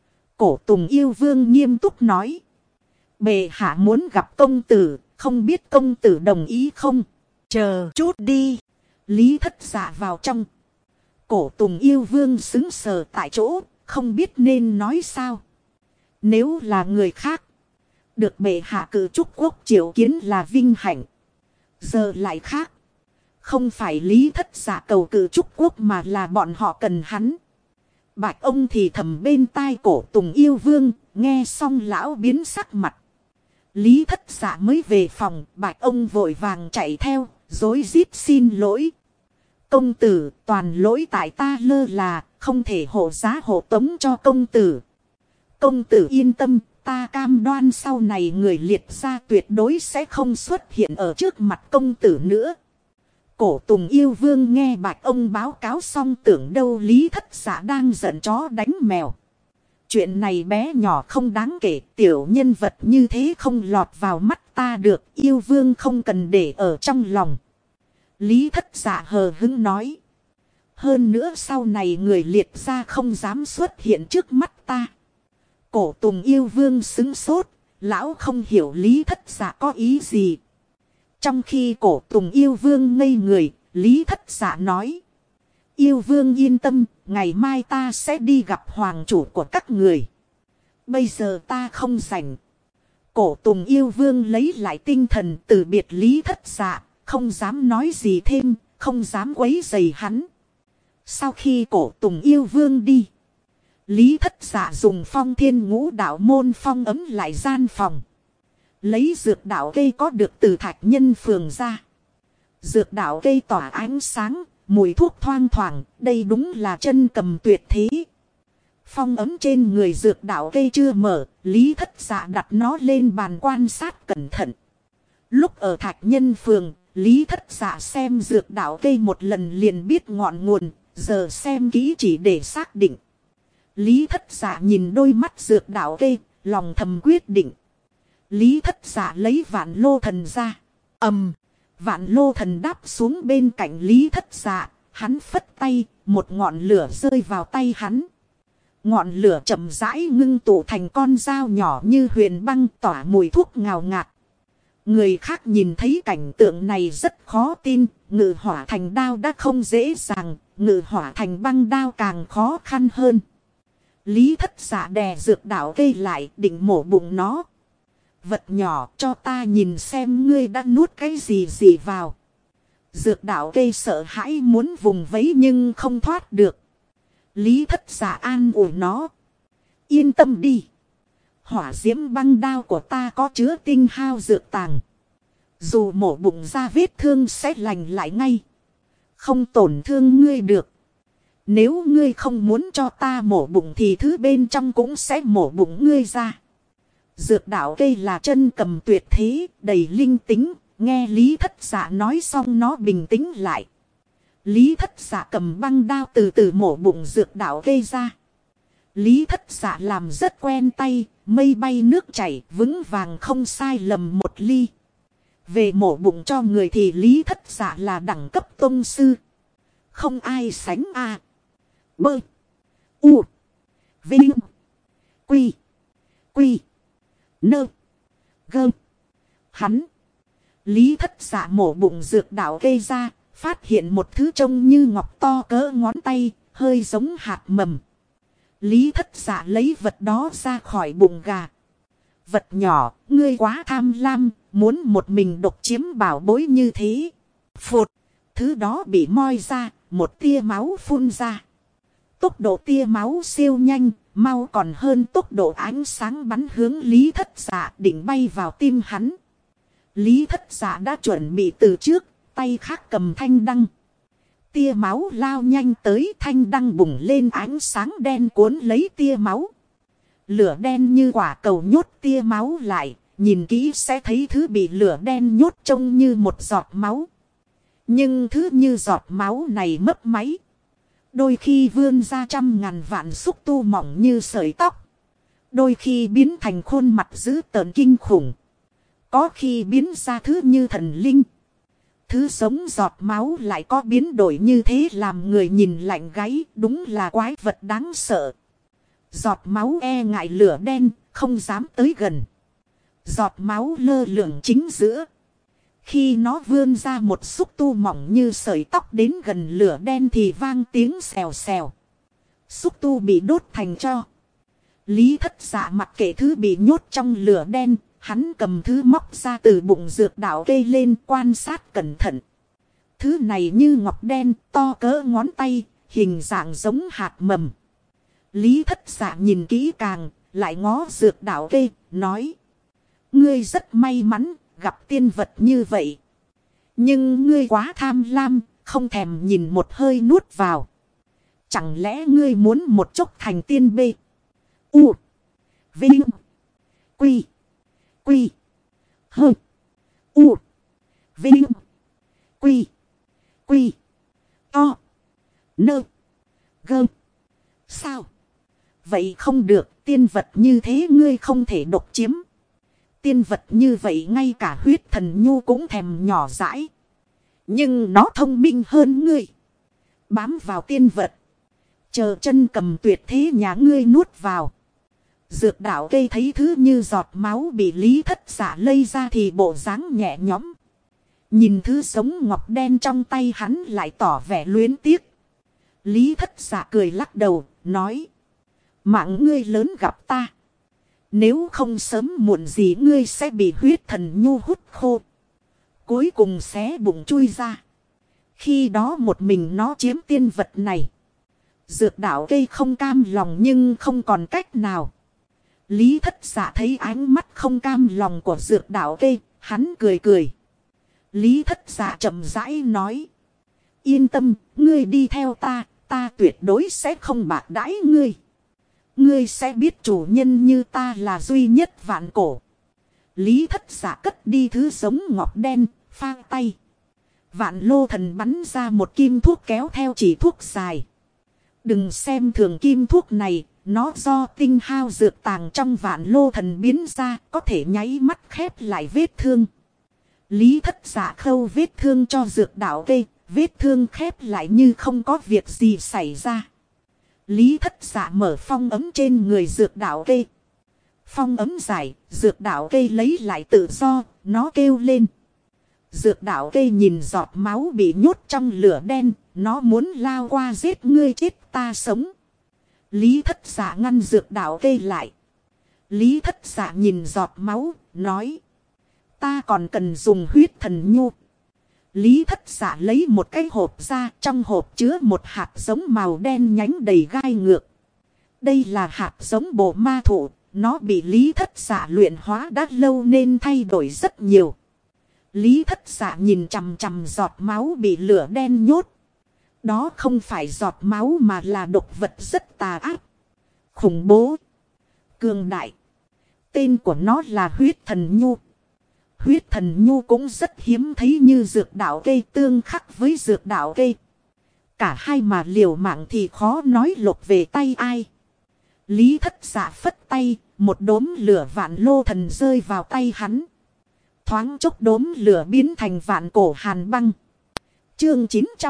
Cổ Tùng Yêu Vương nghiêm túc nói. Bệ hạ muốn gặp công tử, không biết công tử đồng ý không? Chờ chút đi. Lý Thất Dạ vào trong. Cổ Tùng Yêu Vương sững sờ tại chỗ, không biết nên nói sao. Nếu là người khác, được bệ hạ cử chúc quốc triệu kiến là vinh hạnh. Giờ lại khác. Không phải Lý Thất Dạ cầu cử chúc quốc mà là bọn họ cần hắn. Bạch ông thì thầm bên tai Cổ Tùng Yêu Vương, nghe xong lão biến sắc mặt. Lý Thất Dạ mới về phòng, Bạch ông vội vàng chạy theo, rối rít xin lỗi. Công tử, toàn lỗi tại ta lơ là, không thể hộ giá hộ tống cho công tử. Công tử yên tâm, ta cam đoan sau này người Liệt gia tuyệt đối sẽ không xuất hiện ở trước mặt công tử nữa. Cổ Tùng Yêu Vương nghe Bạch ông báo cáo xong tưởng đâu Lý Thất Dạ đang giận chó đánh mèo. Chuyện này bé nhỏ không đáng kể, tiểu nhân vật như thế không lọt vào mắt ta được, Yêu Vương không cần để ở trong lòng. Lý Thất Dạ hờ hững nói. Hơn nữa sau này người Liệt gia không dám xuất hiện trước mắt ta. Cổ Tùng Yêu Vương sững sốt, lão không hiểu Lý Thất Dạ có ý gì. Trong khi Cổ Tùng Yêu Vương ngây người, Lý Thất Dạ nói. Yêu Vương yên tâm, ngày mai ta sẽ đi gặp hoàng chủ của các người. Bây giờ ta không rảnh. Cổ Tùng Yêu Vương lấy lại tinh thần từ biệt Lý Thất Dạ, không dám nói gì thêm, không dám quấy rầy hắn. Sau khi Cổ Tùng Yêu Vương đi, Lý Thất Dạ dùng Phong Thiên Ngũ Đạo môn phong ấm lại gian phòng. Lấy dược đạo cây có được từ Thạch Nhân Phường ra. Dược đạo cây tỏa ánh sáng, mùi thuốc thoang thoảng, đây đúng là chân cầm tuyệt thế. Phong ấm trên người dược đạo cây chưa mở, Lý Thất Dạ đặt nó lên bàn quan sát cẩn thận. Lúc ở Thạch Nhân Phường, Lý Thất Dạ xem dược đạo cây một lần liền biết ngọn nguồn, giờ xem kỹ chỉ để xác định. Lý Thất Dạ nhìn đôi mắt dược đạo cây, lòng thầm quyết định. Lý Thất Dạ lấy Vạn Lô Thần ra. Vạn Lô Thần đáp xuống bên cạnh Lý Thất Dạ, hắn phất tay, một ngọn lửa rơi vào tay hắn. Ngọn lửa chậm rãi ngưng tụ thành con dao nhỏ như huyền băng tỏa mùi thuốc ngào ngạt. Người khác nhìn thấy cảnh tượng này rất khó tin, ngự hỏa thành đao đã không dễ dàng, ngự hỏa thành băng đao càng khó khăn hơn. Lý Thất Dạ đè dược đạo cây lại định mổ bụng nó. Vật nhỏ cho ta nhìn xem ngươi đã nuốt cái gì vào. Dược đạo cây sợ hãi muốn vùng vẫy nhưng không thoát được. Lý Thất Dạ an ủi nó. Yên tâm đi. Hỏa diễm băng đao của ta có chứa tinh hao dược tàng. Dù mổ bụng ra vết thương sẽ lành lại ngay. Không tổn thương ngươi được. Nếu ngươi không muốn cho ta mổ bụng thì thứ bên trong cũng sẽ mổ bụng ngươi ra. Dược đạo cây là chân cầm tuyệt thế, đầy linh tính, Nghe Lý Thất Dạ nói xong nó bình tĩnh lại. Lý Thất Dạ cầm băng đao từ từ mổ bụng dược đạo gây ra. Lý Thất Dạ làm rất quen tay, mây bay nước chảy, vững vàng không sai lầm một ly. Về mổ bụng cho người thì Lý Thất Dạ là đẳng cấp tông sư. Không ai sánh a. Bơ. U. Vinh. Quy. Quy. Nơ. Gơ. Hắn. Lý Thất Dạ mổ bụng dược đạo gây ra, phát hiện một thứ trông như ngọc to cỡ ngón tay, hơi giống hạt mầm. Lý Thất Dạ lấy vật đó ra khỏi bụng gà. Vật nhỏ, ngươi quá tham lam, muốn một mình độc chiếm bảo bối như thế. Phụt, thứ đó bị moi ra, một tia máu phun ra. Tốc độ tia máu siêu nhanh, mau còn hơn tốc độ ánh sáng bắn hướng Lý Thất Dạ định bay vào tim hắn. Lý Thất Dạ đã chuẩn bị từ trước, tay khác cầm thanh đăng. Tia máu lao nhanh tới, thanh đăng bùng lên, ánh sáng đen cuốn lấy tia máu. Lửa đen như quả cầu nhốt tia máu lại, nhìn kỹ sẽ thấy thứ bị lửa đen nhốt trông như một giọt máu. Nhưng thứ như giọt máu này mấp máy. Đôi khi vươn ra trăm ngàn vạn xúc tu mỏng như sợi tóc. Đôi khi biến thành khuôn mặt dữ tợn kinh khủng. Có khi biến ra thứ như thần linh. Thứ sống giọt máu lại có biến đổi như thế làm người nhìn lạnh gáy, đúng là quái vật đáng sợ. Giọt máu e ngại lửa đen, không dám tới gần. Giọt máu lơ lửng chính giữa. Khi nó vươn ra một xúc tu mỏng như sợi tóc đến gần lửa đen thì vang tiếng xèo xèo. Xúc tu bị đốt thành tro. Lý Thất Dạ mặc kệ thứ bị nhốt trong lửa đen, hắn cầm thứ móc ra từ bụng dược đạo cây lên quan sát cẩn thận. Thứ này như ngọc đen, to cỡ ngón tay, hình dạng giống hạt mầm. Lý Thất Dạ nhìn kỹ càng, lại ngó dược đạo cây, nói. Ngươi rất may mắn, gặp tiên vật như vậy. Nhưng ngươi quá tham lam, không thèm nhìn một hơi nuốt vào. Chẳng lẽ ngươi muốn một chốc thành tiên bê? U. Vinh. Quy. Quy. Hơ. U. Vinh. Quy. Quy. To. Nơ. Gơ. Sao? Vậy không được, tiên vật như thế ngươi không thể độc chiếm. Tiên vật như vậy ngay cả huyết thần nhu cũng thèm nhỏ dãi. Nhưng nó thông minh hơn ngươi. Bám vào tiên vật. Chờ chân cầm tuyệt thế nhà ngươi nuốt vào. Dược đạo cây thấy thứ như giọt máu bị Lý Thất Dạ lây ra thì bộ dáng nhẹ nhõm. Nhìn thứ sống ngọc đen trong tay hắn lại tỏ vẻ luyến tiếc. Lý Thất Dạ cười lắc đầu, nói. Mạng ngươi lớn gặp ta. Nếu không sớm muộn gì ngươi sẽ bị huyết thần nhu hút khô. Cuối cùng xé bụng chui ra. Khi đó một mình nó chiếm tiên vật này. Dược đạo cây không cam lòng nhưng không còn cách nào. Lý Thất Dạ thấy ánh mắt không cam lòng của dược đạo cây, hắn cười cười. Lý Thất Dạ chậm rãi nói. Yên tâm, ngươi đi theo ta, ta tuyệt đối sẽ không bạc đãi ngươi. Ngươi sẽ biết chủ nhân như ta là duy nhất vạn cổ. Lý Thất Dạ cất đi thứ giống ngọc đen, phang tay. Vạn lô thần bắn ra một kim thuốc kéo theo chỉ thuốc dài. Đừng xem thường kim thuốc này, nó do tinh hao dược tàng trong vạn lô thần biến ra, có thể nháy mắt khép lại vết thương. Lý Thất Dạ khâu vết thương cho dược đạo cây, vết thương khép lại như không có việc gì xảy ra. Lý Thất Dạ mở phong ấm trên người dược đạo cây. Phong ấm giải, dược đạo cây lấy lại tự do, nó kêu lên. Dược đạo cây nhìn giọt máu bị nhốt trong lửa đen, nó muốn lao qua giết ngươi chết ta sống. Lý Thất Dạ ngăn dược đạo cây lại. Lý Thất Dạ nhìn giọt máu, nói. Ta còn cần dùng huyết thần nhu. Lý Thất Dạ lấy một cái hộp ra, trong hộp chứa một hạt giống màu đen nhánh đầy gai ngược. Đây là hạt giống bồ ma thụ, nó bị Lý Thất Dạ luyện hóa đã lâu nên thay đổi rất nhiều. Lý Thất Dạ nhìn chằm chằm giọt máu bị lửa đen nhốt. Đó không phải giọt máu mà là độc vật rất tà ác, khủng bố, cường đại. Tên của nó là huyết thần nhu. Huyết thần nhu cũng rất hiếm thấy như dược đạo cây tương khắc với dược đạo cây. Cả hai mà liều mạng thì khó nói lột về tay ai. Lý Thất Dạ phất tay, một đốm lửa vạn lô thần rơi vào tay hắn. Thoáng chốc đốm lửa biến thành vạn cổ hàn băng. Chương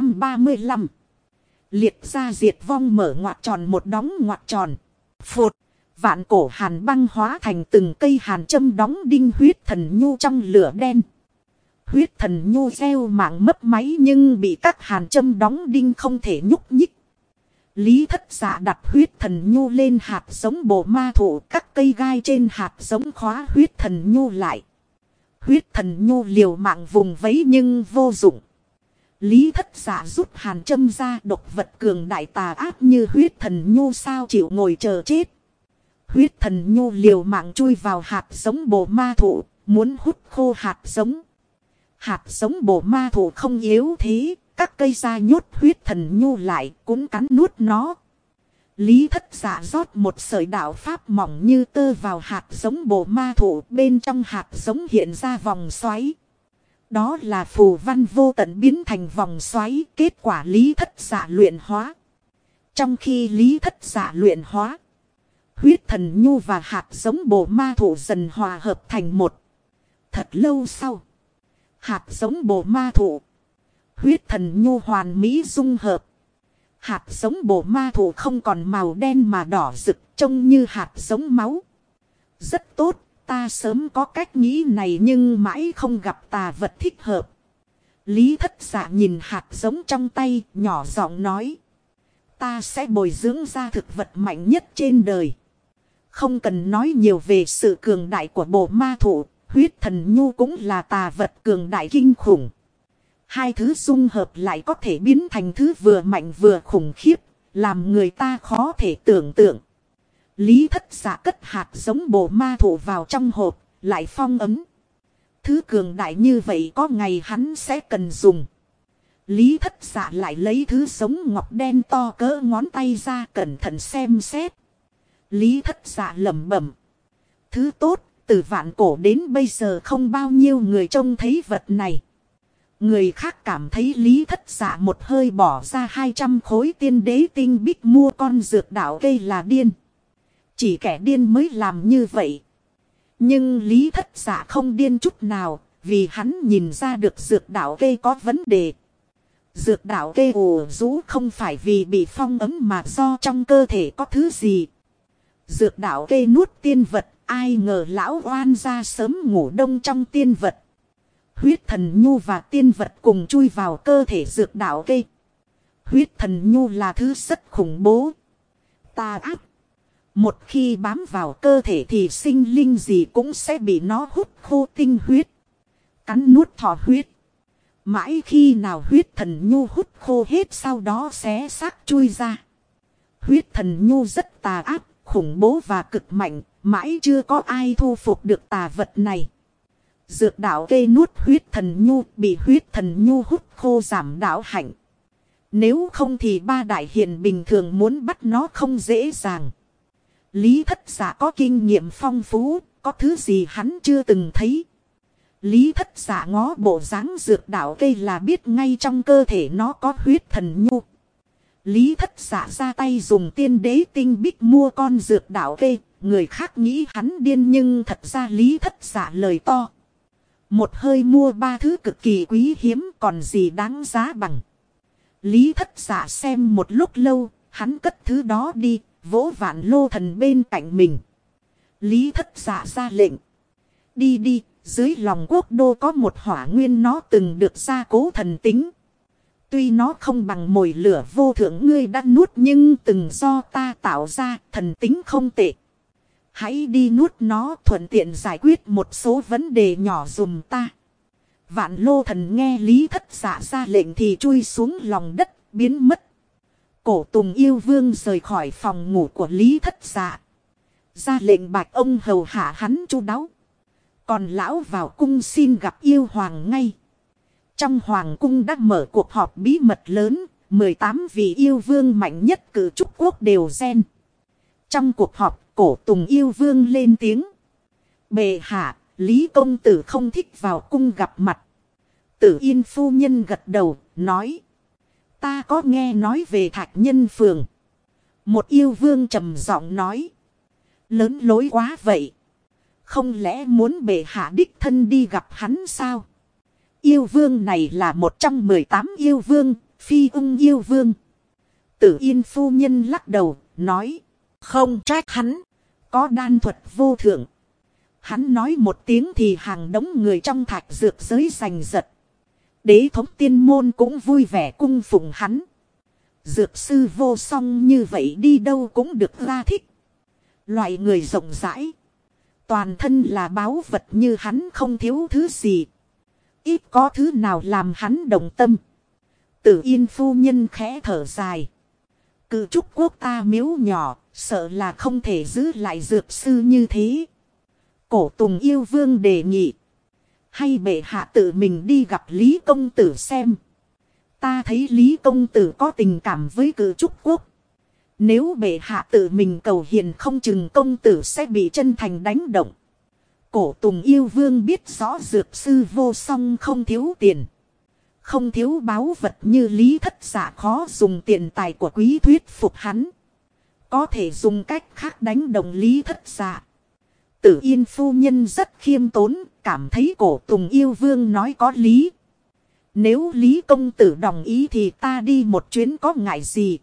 935. Liệt ra diệt vong mở ngoặc tròn một đóng ngoặc tròn. Phụt. Vạn cổ hàn băng hóa thành từng cây hàn châm đóng đinh huyết thần nhu trong lửa đen. Huyết thần nhu gieo mạng mấp máy nhưng bị các hàn châm đóng đinh không thể nhúc nhích. Lý Thất Dạ đặt huyết thần nhu lên hạt giống bồ ma thụ, các cây gai trên hạt giống khóa huyết thần nhu lại. Huyết thần nhu liều mạng vùng vẫy nhưng vô dụng. Lý Thất Dạ rút hàn châm ra, độc vật cường đại tà ác như huyết thần nhu sao chịu ngồi chờ chết. Huyết thần nhu liều mạng chui vào hạt giống bồ ma thụ, muốn hút khô hạt giống. Hạt giống bồ ma thụ không yếu thế, các cây da nhốt huyết thần nhu lại, cuốn cắn nuốt nó. Lý Thất Dạ rót một sợi đạo pháp mỏng như tơ vào hạt giống bồ ma thụ, bên trong hạt giống hiện ra vòng xoáy. Đó là phù văn vô tận biến thành vòng xoáy, kết quả Lý Thất Dạ luyện hóa. Trong khi Lý Thất Dạ luyện hóa, huyết thần nhu và hạt giống bồ ma thụ dần hòa hợp thành một. Thật lâu sau, hạt giống bồ ma thụ, huyết thần nhu hoàn mỹ dung hợp. Hạt giống bồ ma thụ không còn màu đen mà đỏ rực, trông như hạt giống máu. Rất tốt, ta sớm có cách nghĩ này nhưng mãi không gặp tà vật thích hợp. Lý Thất Dạ nhìn hạt giống trong tay, nhỏ giọng nói. Ta sẽ bồi dưỡng ra thực vật mạnh nhất trên đời. Không cần nói nhiều về sự cường đại của bồ ma thụ, huyết thần nhu cũng là tà vật cường đại kinh khủng. Hai thứ dung hợp lại có thể biến thành thứ vừa mạnh vừa khủng khiếp, làm người ta khó thể tưởng tượng. Lý Thất Dạ cất hạt giống bồ ma thụ vào trong hộp, lại phong ấn. Thứ cường đại như vậy có ngày hắn sẽ cần dùng. Lý Thất Dạ lại lấy thứ sống ngọc đen to cỡ ngón tay ra cẩn thận xem xét. Lý Thất Dạ lẩm bẩm. Thứ tốt, từ vạn cổ đến bây giờ không bao nhiêu người trông thấy vật này. Người khác cảm thấy Lý Thất Dạ một hơi bỏ ra 200 khối tiên đế tinh bích mua con dược đạo cây là điên. Chỉ kẻ điên mới làm như vậy. Nhưng Lý Thất Dạ không điên chút nào, vì hắn nhìn ra được dược đạo cây có vấn đề. Dược đạo cây ù rũ không phải vì bị phong ấn mà do trong cơ thể có thứ gì. Dược đạo cây nuốt tiên vật, ai ngờ lão oan ra sớm ngủ đông trong tiên vật. Huyết thần nhu và tiên vật cùng chui vào cơ thể dược đạo cây. Huyết thần nhu là thứ rất khủng bố, tà ác. Một khi bám vào cơ thể thì sinh linh gì cũng sẽ bị nó hút khô tinh huyết, cắn nuốt thọ huyết. Mãi khi nào huyết thần nhu hút khô hết, sau đó xé xác chui ra. Huyết thần nhu rất tà ác, khủng bố và cực mạnh, mãi chưa có ai thu phục được tà vật này. Dược đạo cây nuốt huyết thần nhu, bị huyết thần nhu hút khô giảm đạo hạnh. Nếu không thì ba đại hiền bình thường muốn bắt nó không dễ dàng. Lý Thất Dạ có kinh nghiệm phong phú, có thứ gì hắn chưa từng thấy. Lý Thất Dạ ngó bộ dáng dược đạo cây là biết ngay trong cơ thể nó có huyết thần nhu. Lý Thất Dạ ra tay dùng tiên đế tinh bích mua con dược đạo cây. Người khác nghĩ hắn điên nhưng thật ra Lý Thất Dạ lời to. Một hơi mua ba thứ cực kỳ quý hiếm, còn gì đáng giá bằng. Lý Thất Dạ xem một lúc lâu, hắn cất thứ đó đi, vỗ vạn lô thần bên cạnh mình. Lý Thất Dạ ra lệnh. Đi đi, dưới lòng quốc đô có một hỏa nguyên nó từng được gia cố thần tính. Tuy nó không bằng mồi lửa vô thượng ngươi đã nuốt nhưng từng do ta tạo ra, thần tính không tệ. Hãy đi nuốt nó, thuận tiện giải quyết một số vấn đề nhỏ dùm ta. Vạn lô thần nghe Lý Thất Dạ ra lệnh thì chui xuống lòng đất, biến mất. Cổ Tùng yêu vương rời khỏi phòng ngủ của Lý Thất Dạ, ra lệnh bạch ông hầu hạ hắn chu đáo. Còn lão vào cung xin gặp yêu hoàng ngay. Trong hoàng cung đã mở cuộc họp bí mật lớn, 18 vị yêu vương mạnh nhất cử trúc quốc đều xen. Trong cuộc họp, Cổ Tùng yêu vương lên tiếng. Bệ hạ, Lý công tử không thích vào cung gặp mặt. Tử Yên phu nhân gật đầu, nói. Ta có nghe nói về Thạch Nhân Phường. Một yêu vương trầm giọng nói. Lớn lối quá vậy. Không lẽ muốn bệ hạ đích thân đi gặp hắn sao? Yêu vương này là một trong 18 yêu vương, Phi Ưng yêu vương. Tử Yên phu nhân lắc đầu, nói. Không trách hắn, có đan thuật vô thượng. Hắn nói một tiếng thì hàng đống người trong thạch dược giới giành giật. Đế thống tiên môn cũng vui vẻ cung phụng hắn. Dược sư vô song như vậy đi đâu cũng được ra thích. Loại người rộng rãi. Toàn thân là báu vật như hắn không thiếu thứ gì. Ít có thứ nào làm hắn đồng tâm. Tử Yên phu nhân khẽ thở dài. Cự trúc quốc ta miếu nhỏ, sợ là không thể giữ lại dược sư như thế. Cổ Tùng yêu vương đề nghị. Hay bệ hạ tự mình đi gặp Lý công tử xem. Ta thấy Lý công tử có tình cảm với cự trúc quốc. Nếu bệ hạ tự mình cầu hiền không chừng công tử sẽ bị chân thành đánh động. Cổ Tùng yêu vương biết rõ dược sư vô song không thiếu tiền. Không thiếu báu vật như Lý thất giả khó dùng tiền tài của quý thuyết phục hắn. Có thể dùng cách khác đánh động Lý thất giả. Tử Yên phu nhân rất khiêm tốn, cảm thấy Cổ Tùng yêu vương nói có lý. Nếu Lý công tử đồng ý thì ta đi một chuyến có ngại gì.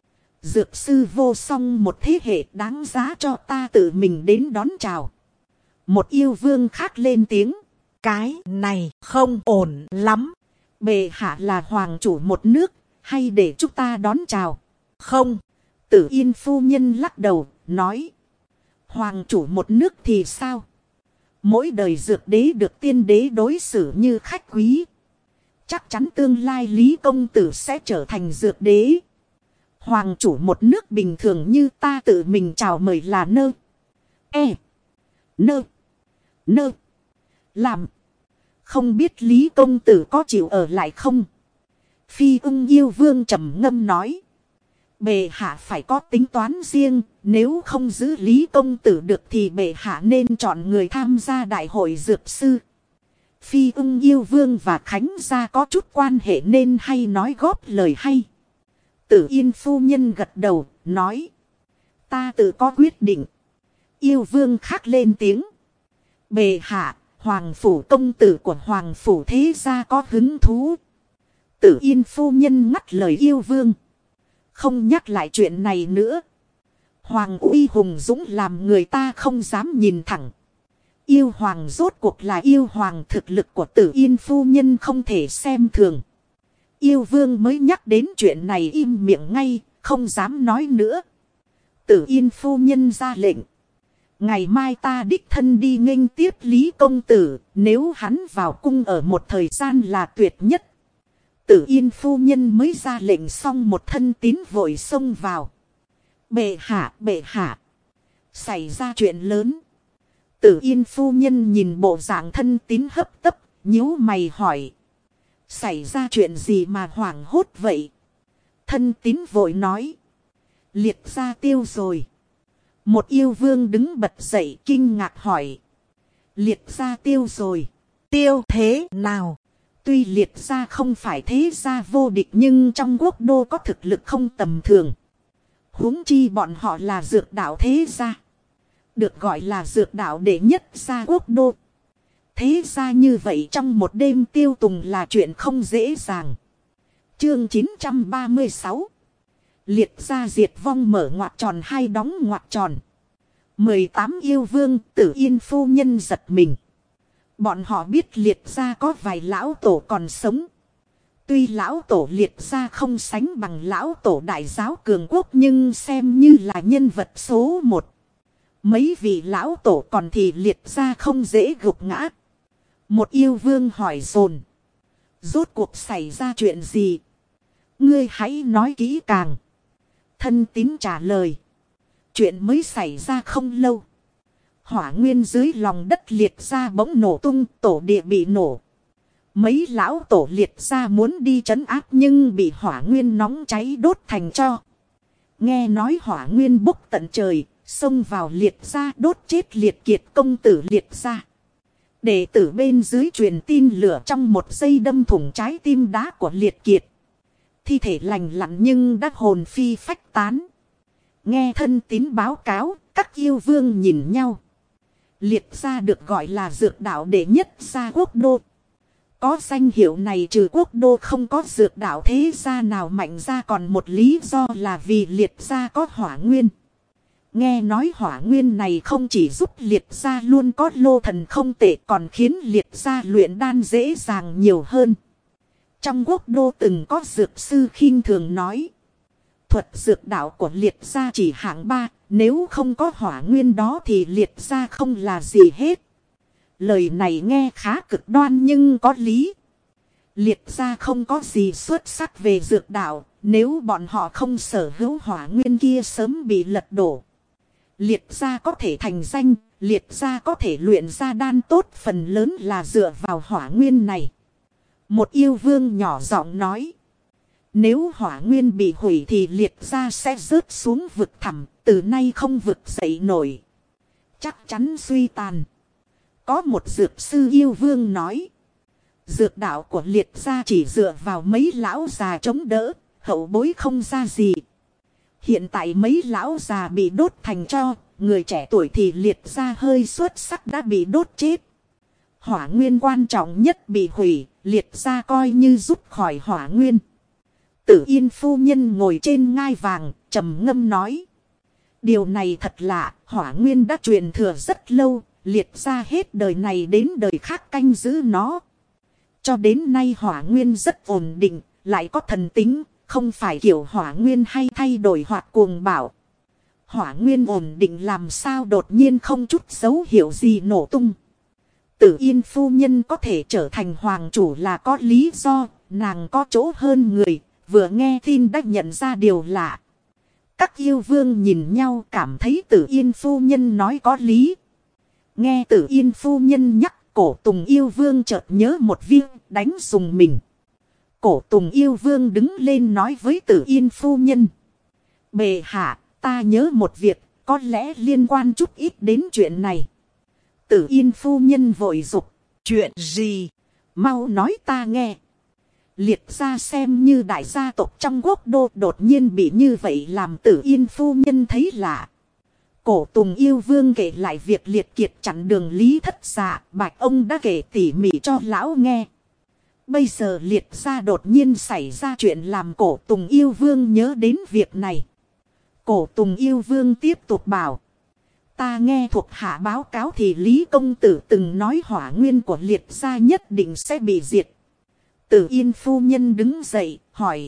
Dược sư vô song một thế hệ đáng giá cho ta tự mình đến đón chào. Một yêu vương khác lên tiếng. Cái này không ổn lắm. Bệ hạ là hoàng chủ một nước, hay để chúng ta đón chào? Không. Tử Yên phu nhân lắc đầu, nói. Hoàng chủ một nước thì sao? Mỗi đời dược đế được tiên đế đối xử như khách quý. Chắc chắn tương lai Lý công tử sẽ trở thành dược đế. Hoàng chủ một nước bình thường như ta tự mình chào mời là nơ. Nơ. Làm. Không biết Lý công tử có chịu ở lại không? Phi Ưng yêu vương trầm ngâm nói. Bệ hạ phải có tính toán riêng. Nếu không giữ Lý công tử được thì bệ hạ nên chọn người tham gia đại hội dược sư. Phi Ưng yêu vương và Khánh gia có chút quan hệ nên hay nói góp lời hay. Tử Yên phu nhân gật đầu, nói. Ta tự có quyết định. Yêu vương khác lên tiếng. Bệ hạ, hoàng phủ công tử của hoàng phủ thế gia có hứng thú. Tử Yên phu nhân ngắt lời yêu vương. Không nhắc lại chuyện này nữa. Hoàng uy hùng dũng làm người ta không dám nhìn thẳng. Yêu hoàng rốt cuộc là yêu hoàng, thực lực của Tử Yên phu nhân không thể xem thường. Yêu vương mới nhắc đến chuyện này im miệng ngay, không dám nói nữa. Tử Yên phu nhân ra lệnh. Ngày mai ta đích thân đi nghênh tiếp Lý công tử, nếu hắn vào cung ở một thời gian là tuyệt nhất. Tử Yên phu nhân mới ra lệnh xong một thân tín vội xông vào. Bệ hạ. Xảy ra chuyện lớn. Tử Yên phu nhân nhìn bộ dạng thân tín hấp tấp, nhíu mày hỏi. Xảy ra chuyện gì mà hoảng hốt vậy? Thân tín vội nói. Liệt gia tiêu rồi. Một yêu vương đứng bật dậy kinh ngạc hỏi. Liệt gia tiêu rồi. Tiêu thế nào? Tuy liệt gia không phải thế gia vô địch nhưng trong quốc đô có thực lực không tầm thường. Huống chi bọn họ là dược đạo thế gia. Được gọi là dược đạo đệ nhất gia quốc đô. Thế ra như vậy trong một đêm tiêu tùng là chuyện không dễ dàng. Chương 936. Liệt gia diệt vong mở ngoặc tròn hai đóng ngoặc tròn. 18 yêu vương. Tử Yên phu nhân giật mình. Bọn họ biết liệt gia có vài lão tổ còn sống. Tuy lão tổ liệt gia không sánh bằng lão tổ đại giáo cường quốc nhưng xem như là nhân vật số 1. Mấy vị lão tổ còn thì liệt gia không dễ gục ngã. Một yêu vương hỏi dồn. Rốt cuộc xảy ra chuyện gì? Ngươi hãy nói kỹ càng. Thân tín trả lời. Chuyện mới xảy ra không lâu. Hỏa nguyên dưới lòng đất liệt gia bỗng nổ tung, tổ địa bị nổ. Mấy lão tổ liệt gia muốn đi trấn áp nhưng bị hỏa nguyên nóng cháy đốt thành tro. Nghe nói hỏa nguyên bốc tận trời, xông vào liệt gia đốt chết liệt kiệt công tử liệt gia. Đệ tử bên dưới truyền tin lửa trong một giây đâm thủng trái tim đá của Liệt Kiệt. Thi thể lành lặn nhưng đã hồn phi phách tán. Nghe thân tín báo cáo, các yêu vương nhìn nhau. Liệt gia được gọi là dược đạo đệ nhất gia quốc đô. Có danh hiệu này trừ quốc đô không có dược đạo thế gia nào mạnh ra, còn một lý do là vì Liệt gia có hỏa nguyên. Nghe nói hỏa nguyên này không chỉ giúp Liệt gia luôn có lô thần không tệ, còn khiến Liệt gia luyện đan dễ dàng nhiều hơn. Trong quốc đô từng có dược sư khinh thường nói, thuật dược đạo của Liệt gia chỉ hạng 3, nếu không có hỏa nguyên đó thì Liệt gia không là gì hết. Lời này nghe khá cực đoan nhưng có lý. Liệt gia không có gì xuất sắc về dược đạo, nếu bọn họ không sở hữu hỏa nguyên kia sớm bị lật đổ. Liệt gia có thể thành danh, Liệt gia có thể luyện ra đan tốt, phần lớn là dựa vào hỏa nguyên này. Một yêu vương nhỏ giọng nói, nếu hỏa nguyên bị hủy thì Liệt gia sẽ rớt xuống vực thẳm, từ nay không vực dậy nổi, chắc chắn suy tàn. Có một dược sư yêu vương nói, dược đạo của Liệt gia chỉ dựa vào mấy lão già chống đỡ, hậu bối không ra gì. Hiện tại mấy lão già bị đốt thành tro, người trẻ tuổi thì Liệt gia hơi xuất sắc đã bị đốt chết. Hỏa nguyên quan trọng nhất bị hủy, Liệt gia coi như rút khỏi hỏa nguyên. Tử Yên phu nhân ngồi trên ngai vàng, trầm ngâm nói, điều này thật lạ, hỏa nguyên đã truyền thừa rất lâu, Liệt gia hết đời này đến đời khác canh giữ nó. Cho đến nay hỏa nguyên rất ổn định, lại có thần tính, không phải kiểu hỏa nguyên hay thay đổi hoặc cuồng bạo. Hỏa nguyên ổn định làm sao đột nhiên không chút dấu hiệu gì nổ tung. Tử Yên phu nhân có thể trở thành hoàng chủ là có lý do, nàng có chỗ hơn người, vừa nghe tin đã nhận ra điều lạ. Các yêu vương nhìn nhau cảm thấy Tử Yên phu nhân nói có lý. Nghe Tử Yên phu nhân nhắc, Cổ Tùng yêu vương chợt nhớ một việc, đánh dùng mình. Cổ Tùng yêu vương đứng lên nói với Tử Yên phu nhân, bệ hạ, ta nhớ một việc, có lẽ liên quan chút ít đến chuyện này. Tử Yên phu nhân vội dục, chuyện gì? Mau nói ta nghe. Liệt gia xem như đại gia tộc trong quốc đô, đột nhiên bị như vậy làm Tử Yên phu nhân thấy lạ. Cổ Tùng yêu vương kể lại việc Liệt Kiệt chặn đường Lý Thất Dạ, Bạch ông đã kể tỉ mỉ cho lão nghe. Bây giờ Liệt gia đột nhiên xảy ra chuyện làm Cổ Tùng yêu vương nhớ đến việc này. Cổ Tùng yêu vương tiếp tục bảo, ta nghe thuộc hạ báo cáo thì Lý công tử từng nói hỏa nguyên của Liệt gia nhất định sẽ bị diệt. Tử Yên phu nhân đứng dậy, hỏi,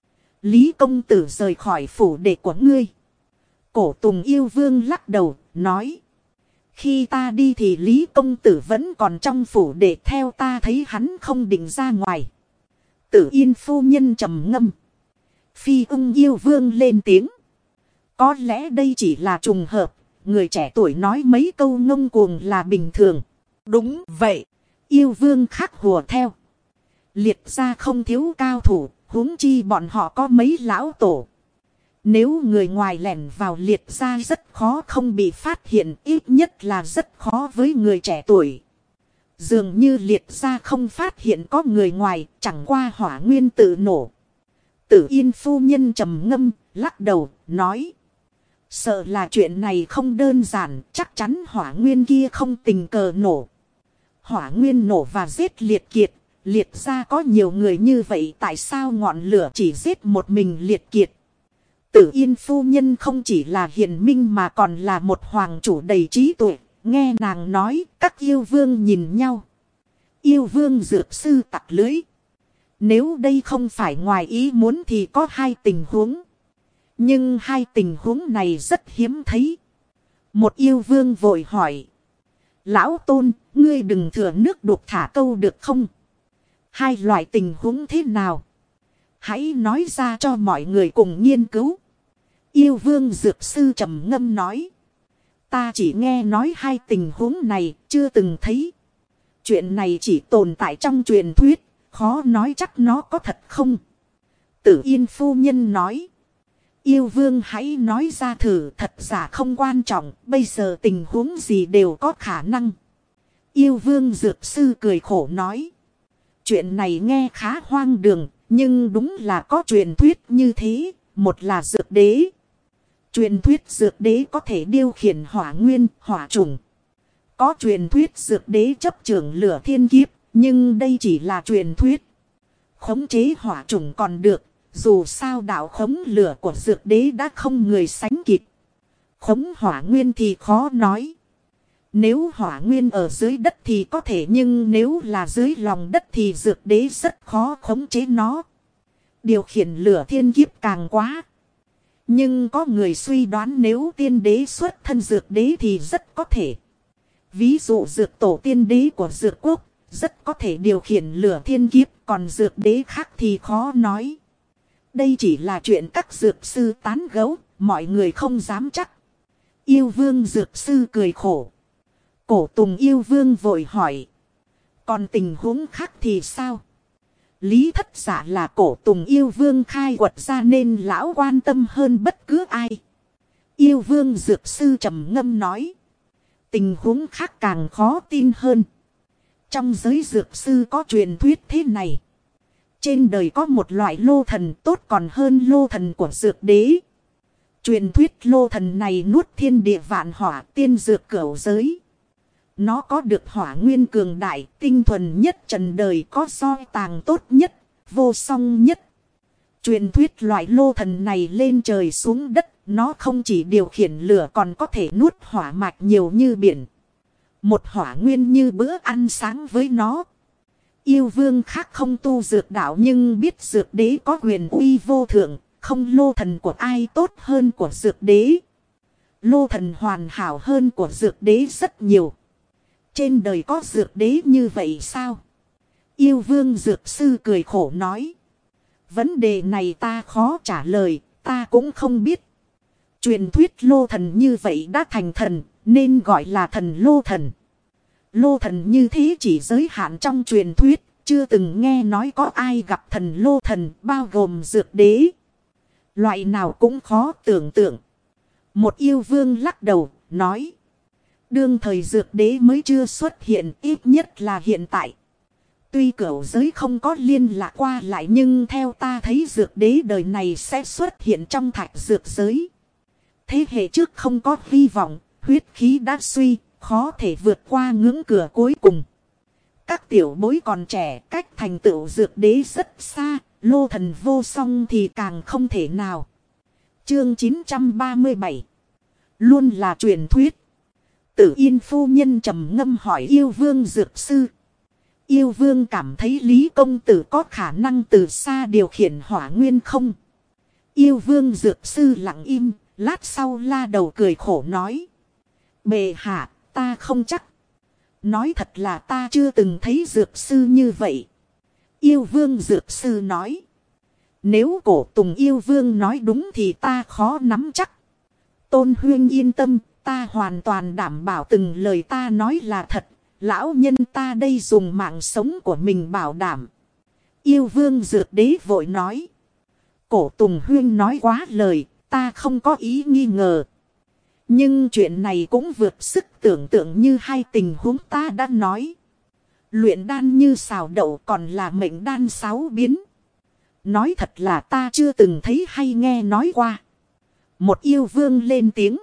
Lý công tử rời khỏi phủ đệ của ngươi? Cổ Tùng yêu vương lắc đầu, nói, khi ta đi thì Lý công tử vẫn còn trong phủ đệ, theo ta thấy hắn không định ra ngoài. Tử Yên phu nhân trầm ngâm. Phi ung yêu vương lên tiếng, có lẽ đây chỉ là trùng hợp, người trẻ tuổi nói mấy câu ngông cuồng là bình thường. Đúng vậy, yêu vương khác hùa theo. Liệt gia không thiếu cao thủ, huống chi bọn họ có mấy lão tổ. Nếu người ngoài lẻn vào Liệt gia rất khó không bị phát hiện, ít nhất là rất khó với người trẻ tuổi. Dường như Liệt gia không phát hiện có người ngoài, chẳng qua hỏa nguyên tự nổ. Tử Yên phu nhân trầm ngâm, lắc đầu, nói, sợ là chuyện này không đơn giản, chắc chắn hỏa nguyên kia không tình cờ nổ. Hỏa nguyên nổ và giết Liệt Kiệt, Liệt gia có nhiều người như vậy, tại sao ngọn lửa chỉ giết một mình Liệt Kiệt? Tử Yên phu nhân không chỉ là hiền minh mà còn là một hoàng chủ đầy trí tuệ. Nghe nàng nói, các yêu vương nhìn nhau. Yêu vương dược sư tặc lưới. Nếu đây không phải ngoài ý muốn thì có hai tình huống. Nhưng hai tình huống này rất hiếm thấy. Một yêu vương vội hỏi, lão tôn, ngươi đừng thừa nước đục thả câu được không? Hai loại tình huống thế nào? Hãy nói ra cho mọi người cùng nghiên cứu. Yêu vương dược sư trầm ngâm nói, ta chỉ nghe nói hai tình huống này, chưa từng thấy. Chuyện này chỉ tồn tại trong truyền thuyết, khó nói chắc nó có thật không. Tử Yên phu nhân nói, yêu vương hãy nói ra thử, thật giả không quan trọng, bây giờ tình huống gì đều có khả năng. Yêu vương dược sư cười khổ nói. Chuyện này nghe khá hoang đường, nhưng đúng là có truyền thuyết như thế. Một là dược đế. Truyền thuyết dược đế có thể điều khiển hỏa nguyên, hỏa trùng. Có truyền thuyết dược đế chấp trưởng lửa thiên kiếp, nhưng đây chỉ là truyền thuyết. Khống chế hỏa trùng còn được, dù sao đạo khống lửa của dược đế đã không người sánh kịp. Khống hỏa nguyên thì khó nói. Nếu hỏa nguyên ở dưới đất thì có thể, nhưng nếu là dưới lòng đất thì dược đế rất khó khống chế nó. Điều khiển lửa thiên kiếp càng quá. Nhưng có người suy đoán nếu tiên đế xuất thân dược đế thì rất có thể. Ví dụ dược tổ tiên đế của dược quốc rất có thể điều khiển lửa thiên kiếp, còn dược đế khác thì khó nói. Đây chỉ là chuyện các dược sư tán gẫu, mọi người không dám chắc. Yêu vương dược sư cười khổ. Cổ Tùng yêu vương vội hỏi. Còn tình huống khác thì sao? Lý Thất Giả là Cổ Tùng yêu vương khai quật ra nên lão quan tâm hơn bất cứ ai. Yêu vương dược sư trầm ngâm nói. Tình huống khác càng khó tin hơn. Trong giới dược sư có truyền thuyết thế này. Trên đời có một loại lô thần tốt còn hơn lô thần của dược đế. Truyền thuyết lô thần này nuốt thiên địa vạn hỏa, tiên dược cửu giới. Nó có được hỏa nguyên cường đại, tinh thuần nhất trần đời, có soi tàng tốt nhất, vô song nhất. Truyền thuyết loại lô thần này lên trời xuống đất, nó không chỉ điều khiển lửa còn có thể nuốt hỏa mạch nhiều như biển. Một hỏa nguyên như bữa ăn sáng với nó. Yêu vương khác không tu dược đạo nhưng biết dược đế có quyền uy vô thượng, không lô thần của ai tốt hơn của dược đế. Lô thần hoàn hảo hơn của dược đế rất nhiều. Trên đời có dược đế như vậy sao? Yêu vương dược sư cười khổ nói. Vấn đề này ta khó trả lời, ta cũng không biết. Truyền thuyết lô thần như vậy đã thành thần, nên gọi là thần lô thần. Lô thần như thế chỉ giới hạn trong truyền thuyết, chưa từng nghe nói có ai gặp thần lô thần bao gồm dược đế. Loại nào cũng khó tưởng tượng. Một yêu vương lắc đầu, nói. Đương thời dược đế mới chưa xuất hiện, ít nhất là hiện tại. Tuy cửu giới không có liên lạc qua lại nhưng theo ta thấy dược đế đời này sẽ xuất hiện trong thạch dược giới. Thế hệ trước không có hy vọng, huyết khí đã suy, khó thể vượt qua ngưỡng cửa cuối cùng. Các tiểu bối còn trẻ, cách thành tựu dược đế rất xa, lô thần vô song thì càng không thể nào. Chương 937 luôn là truyền thuyết. Tử Yên phu nhân trầm ngâm hỏi yêu vương dược sư. Yêu vương cảm thấy Lý công tử có khả năng từ xa điều khiển hỏa nguyên không? Yêu vương dược sư lặng im, lát sau la đầu cười khổ nói. Bệ hạ, ta không chắc. Nói thật là ta chưa từng thấy dược sư như vậy. Yêu vương dược sư nói. Nếu Cổ Tùng yêu vương nói đúng thì ta khó nắm chắc. Tôn Huyên yên tâm, ta hoàn toàn đảm bảo từng lời ta nói là thật. Lão nhân ta đây dùng mạng sống của mình bảo đảm. Yêu vương dược đế vội nói. Cổ Tùng Huyên nói quá lời, ta không có ý nghi ngờ. Nhưng chuyện này cũng vượt sức tưởng tượng như hai tình huống ta đã nói. Luyện đan như xào đậu còn là mệnh đan 6 biến. Nói thật là ta chưa từng thấy hay nghe nói qua. Một yêu vương lên tiếng.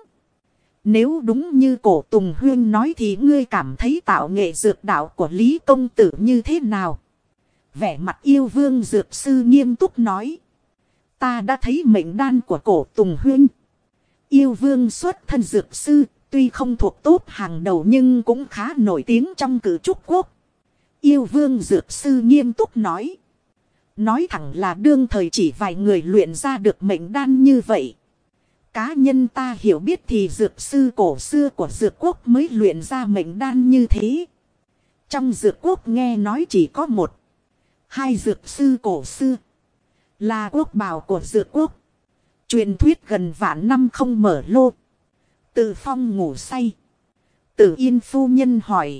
Nếu đúng như Cổ Tùng Huyên nói thì ngươi cảm thấy tạo nghệ dược đạo của Lý công tử như thế nào? Vẻ mặt yêu vương dược sư nghiêm túc nói. Ta đã thấy mệnh đan của Cổ Tùng Huyên. Yêu vương xuất thân dược sư, tuy không thuộc top hàng đầu nhưng cũng khá nổi tiếng trong cử trúc quốc. Yêu vương dược sư nghiêm túc nói. Nói thẳng là đương thời chỉ vài người luyện ra được mệnh đan như vậy. Cá nhân ta hiểu biết thì dược sư cổ xưa của dược quốc mới luyện ra mệnh đan như thế. Trong dược quốc nghe nói chỉ có một, hai dược sư cổ xưa. Là quốc bảo của dược quốc. Truyền thuyết gần vạn năm không mở lô. Từ Phong ngủ say. Tử Yên phu nhân hỏi.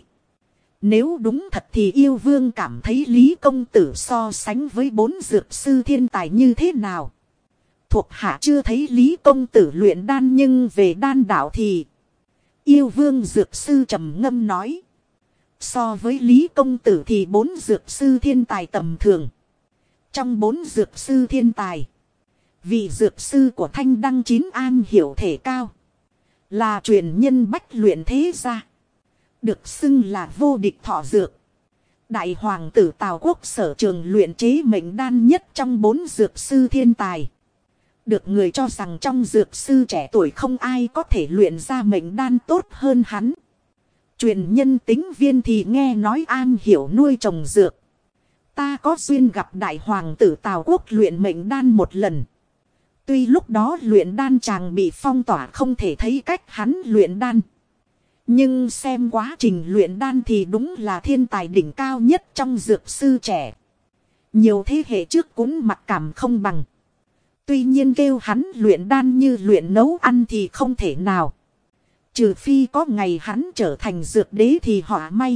Nếu đúng thật thì yêu vương cảm thấy Lý công tử so sánh với 4 dược sư thiên tài như thế nào? Thuộc hạ chưa thấy Lý công tử luyện đan nhưng về đan đạo thì... Yêu vương dược sư trầm ngâm nói. So với Lý công tử thì 4 dược sư thiên tài tầm thường. Trong 4 dược sư thiên tài, vị dược sư của Thanh Đăng 9 am hiểu thể cao, là truyền nhân bách luyện thế gia, được xưng là vô địch thọ dược. Đại hoàng tử Tào Quốc sở trường luyện chế mệnh đan nhất trong 4 dược sư thiên tài. Được người cho rằng trong dược sư trẻ tuổi không ai có thể luyện ra mệnh đan tốt hơn hắn. Truyền nhân Tính Viên thì nghe nói an hiểu nuôi trồng dược. Ta có duyên gặp đại hoàng tử Tào Quốc luyện mệnh đan một lần. Tuy lúc đó luyện đan chàng bị phong tỏa không thể thấy cách hắn luyện đan. Nhưng xem quá trình luyện đan thì đúng là thiên tài đỉnh cao nhất trong dược sư trẻ. Nhiều thế hệ trước cũng mặc cảm không bằng. Tuy nhiên kêu hắn luyện đan như luyện nấu ăn thì không thể nào. Trừ phi có ngày hắn trở thành dược đế thì họa may.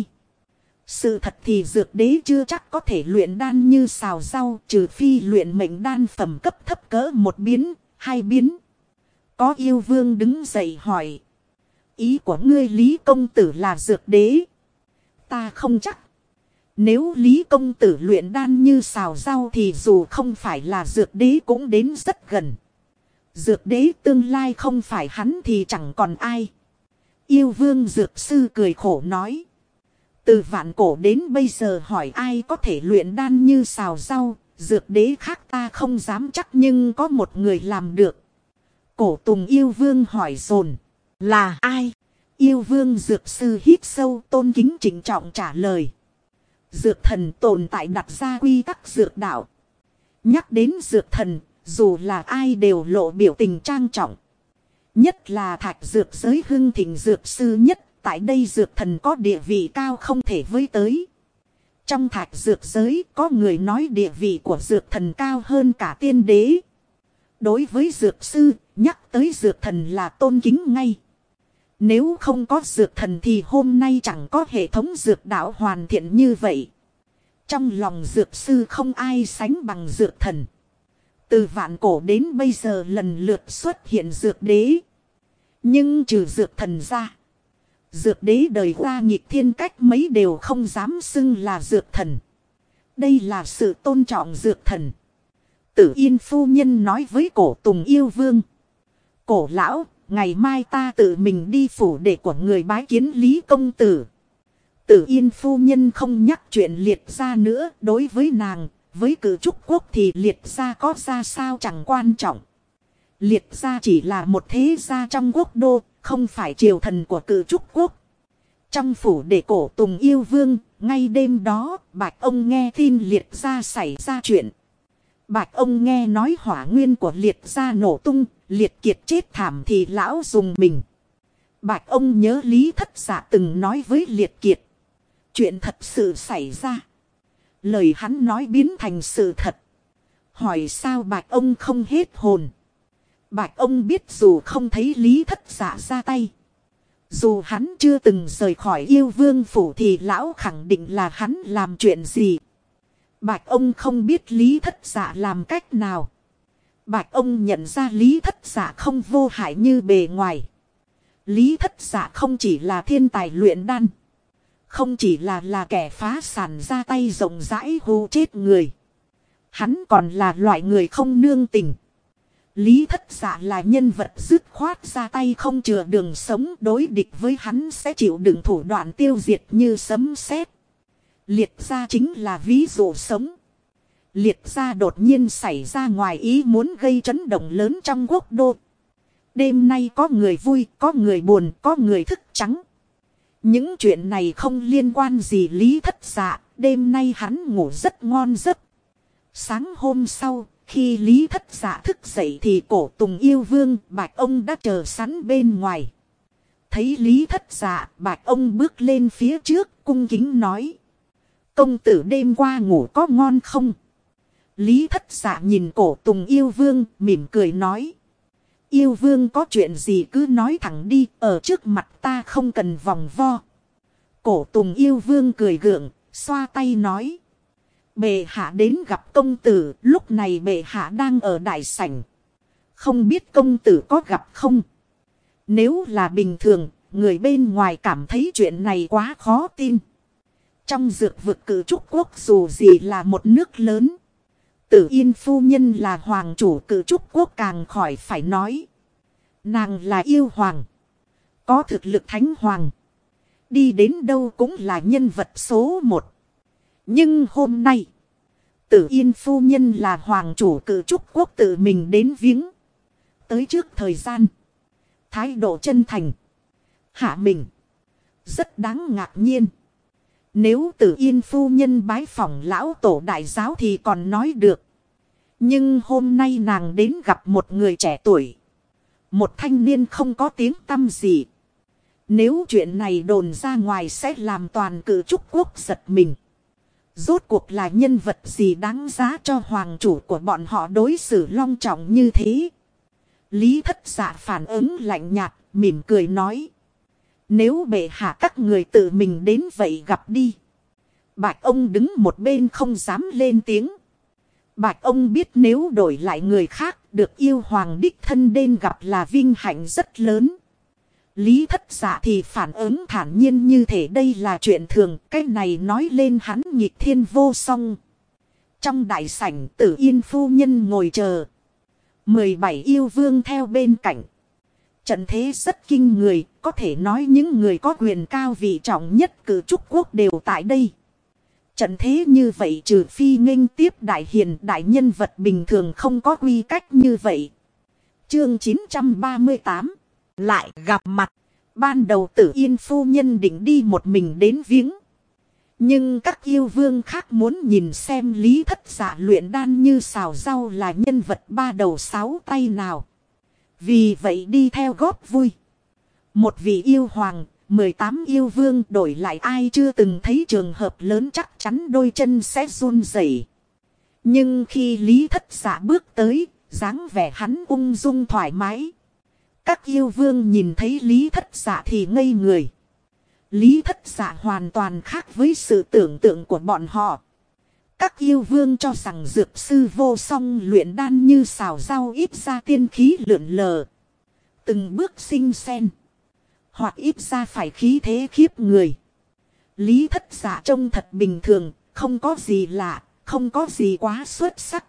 Sự thật thì dược đế chưa chắc có thể luyện đan như xào rau, trừ phi luyện mệnh đan phẩm cấp thấp cỡ 1 biến, 2 biến. Có yêu vương đứng dậy hỏi. Ý của ngươi Lý công tử là dược đế? Ta không chắc. Nếu Lý công tử luyện đan như xào rau thì dù không phải là dược đế cũng đến rất gần. Dược đế tương lai không phải hắn thì chẳng còn ai. Yêu vương dược sư cười khổ nói. Từ vạn cổ đến bây giờ hỏi ai có thể luyện đan như xào rau, dược đế khác ta không dám chắc nhưng có một người làm được. Cổ Tùng yêu vương hỏi dồn. Là ai? Yêu vương dược sư hít sâu tôn kính trịnh trọng trả lời. Dược thần tồn tại đặt ra quy tắc dược đạo. Nhắc đến dược thần, dù là ai đều lộ biểu tình trang trọng. Nhất là thạch dược giới hưng thịnh dược sư nhất, tại đây dược thần có địa vị cao không thể với tới. Trong thạch dược giới có người nói địa vị của dược thần cao hơn cả tiên đế. Đối với dược sư, nhắc tới dược thần là tôn kính ngay. Nếu không có dược thần thì hôm nay chẳng có hệ thống dược đạo hoàn thiện như vậy. Trong lòng dược sư không ai sánh bằng dược thần. Từ vạn cổ đến bây giờ lần lượt xuất hiện dược đế. Nhưng trừ dược thần ra, dược đế đời qua nghịch thiên cách mấy đều không dám xưng là dược thần. Đây là sự tôn trọng dược thần. Tử Yên phu nhân nói với Cổ Tùng yêu vương. Cổ lão, ngày mai ta tự mình đi phủ đệ của người bái kiến Lý công tử. Tử Yên phu nhân không nhắc chuyện Liệt gia nữa. Đối với nàng, với Cử Trúc quốc thì Liệt gia có ra sao chẳng quan trọng. Liệt gia chỉ là một thế gia trong quốc đô, không phải triều thần của Cử Trúc quốc. Trong phủ đệ Cổ Tùng yêu vương, ngay đêm đó, Bạch ông nghe tin Liệt gia xảy ra chuyện. Bạch ông nghe nói hỏa nguyên của Liệt gia nổ tung, Liệt kiệt chết thảm thì lão dùng mình. Bạch ông nhớ Lý Thất Dạ từng nói với Liệt kiệt. Chuyện thật sự xảy ra. Lời hắn nói biến thành sự thật. Hỏi sao Bạch ông không hết hồn. Bạch ông biết dù không thấy Lý Thất Dạ ra tay. Dù hắn chưa từng rời khỏi yêu vương phủ thì lão khẳng định là hắn làm chuyện gì. Bạch ông không biết Lý Thất Dạ làm cách nào. Bạch ông nhận ra Lý Thất Dạ không vô hại như bề ngoài. Lý Thất Dạ không chỉ là thiên tài luyện đan. Không chỉ là kẻ phá sản ra tay rộng rãi hù chết người. Hắn còn là loại người không nương tình. Lý Thất Dạ là nhân vật dứt khoát ra tay không chừa đường sống, đối địch với hắn sẽ chịu đựng thủ đoạn tiêu diệt như sấm sét. Liệt gia chính là ví dụ sống. Liệt gia đột nhiên xảy ra ngoài ý muốn gây chấn động lớn trong quốc đô. Đêm nay có người vui, có người buồn, có người thức trắng. Những chuyện này không liên quan gì Lý Thất Dạ, đêm nay hắn ngủ rất ngon giấc. Sáng hôm sau, khi Lý Thất Dạ thức dậy thì Cổ Tùng yêu vương Bạch ông đã chờ sẵn bên ngoài. Thấy Lý Thất Dạ, Bạch ông bước lên phía trước cung kính nói. Công tử đêm qua ngủ có ngon không? Lý Thất Dạ nhìn Cổ Tùng yêu vương mỉm cười nói. Yêu vương có chuyện gì cứ nói thẳng đi, ở trước mặt ta không cần vòng vo. Cổ Tùng yêu vương cười gượng, xoa tay nói. Bệ hạ đến gặp công tử, lúc này bệ hạ đang ở đại sảnh. Không biết công tử có gặp không? Nếu là bình thường, người bên ngoài cảm thấy chuyện này quá khó tin. Trong dược vực Cử Trúc Quốc dù gì là một nước lớn. Tử Yên phu nhân là hoàng chủ Cử Trúc Quốc càng khỏi phải nói. Nàng là yêu hoàng. Có thực lực thánh hoàng. Đi đến đâu cũng là nhân vật số một. Nhưng hôm nay. Tử Yên phu nhân là hoàng chủ Cử Trúc Quốc tự mình đến viếng. Tới trước thời gian. Thái độ chân thành. Hạ mình. Rất đáng ngạc nhiên. Nếu Tử Yên phu nhân bái phỏng lão tổ đại giáo thì còn nói được. Nhưng hôm nay nàng đến gặp một người trẻ tuổi. Một thanh niên không có tiếng tăm gì. Nếu chuyện này đồn ra ngoài sẽ làm toàn Cử Trúc Quốc giật mình. Rốt cuộc là nhân vật gì đáng giá cho hoàng chủ của bọn họ đối xử long trọng như thế. Lý Thất Dạ phản ứng lạnh nhạt, mỉm cười nói. Nếu bệ hạ các người tự mình đến vậy gặp đi. Bạch ông đứng một bên không dám lên tiếng. Bạch ông biết nếu đổi lại người khác được yêu hoàng đích thân đến gặp là vinh hạnh rất lớn. Lý Thất Dạ thì phản ứng thản nhiên như thể đây là chuyện thường. Cái này nói lên hắn nghịch thiên vô song. Trong đại sảnh Tử Yên phu nhân ngồi chờ. 17 yêu vương theo bên cạnh. Trận thế rất kinh người. Có thể nói những người có quyền cao vị trọng nhất Cử Trúc Quốc đều tại đây. Trận thế như vậy trừ phi nghênh tiếp đại hiền đại nhân vật bình thường không có quy cách như vậy. Chương 938. Lại gặp mặt. Ban đầu Tử Yên phu nhân định đi một mình đến viếng. Nhưng các yêu vương khác muốn nhìn xem Lý Thất Dạ luyện đan như xào rau là nhân vật ba đầu sáu tay nào. Vì vậy đi theo góp vui. Một vị yêu hoàng, 18 yêu vương đổi lại ai chưa từng thấy trường hợp lớn chắc chắn đôi chân sẽ run rẩy. Nhưng khi Lý Thất Dạ bước tới, dáng vẻ hắn ung dung thoải mái. Các yêu vương nhìn thấy Lý Thất Dạ thì ngây người. Lý Thất Dạ hoàn toàn khác với sự tưởng tượng của bọn họ. Các yêu vương cho rằng dược sư vô song luyện đan như xào rau ít ra tiên khí lượn lờ. Từng bước sinh sen. Hoặc ít ra phải khí thế khiếp người. Lý Thất Dạ trông thật bình thường, không có gì lạ, không có gì quá xuất sắc.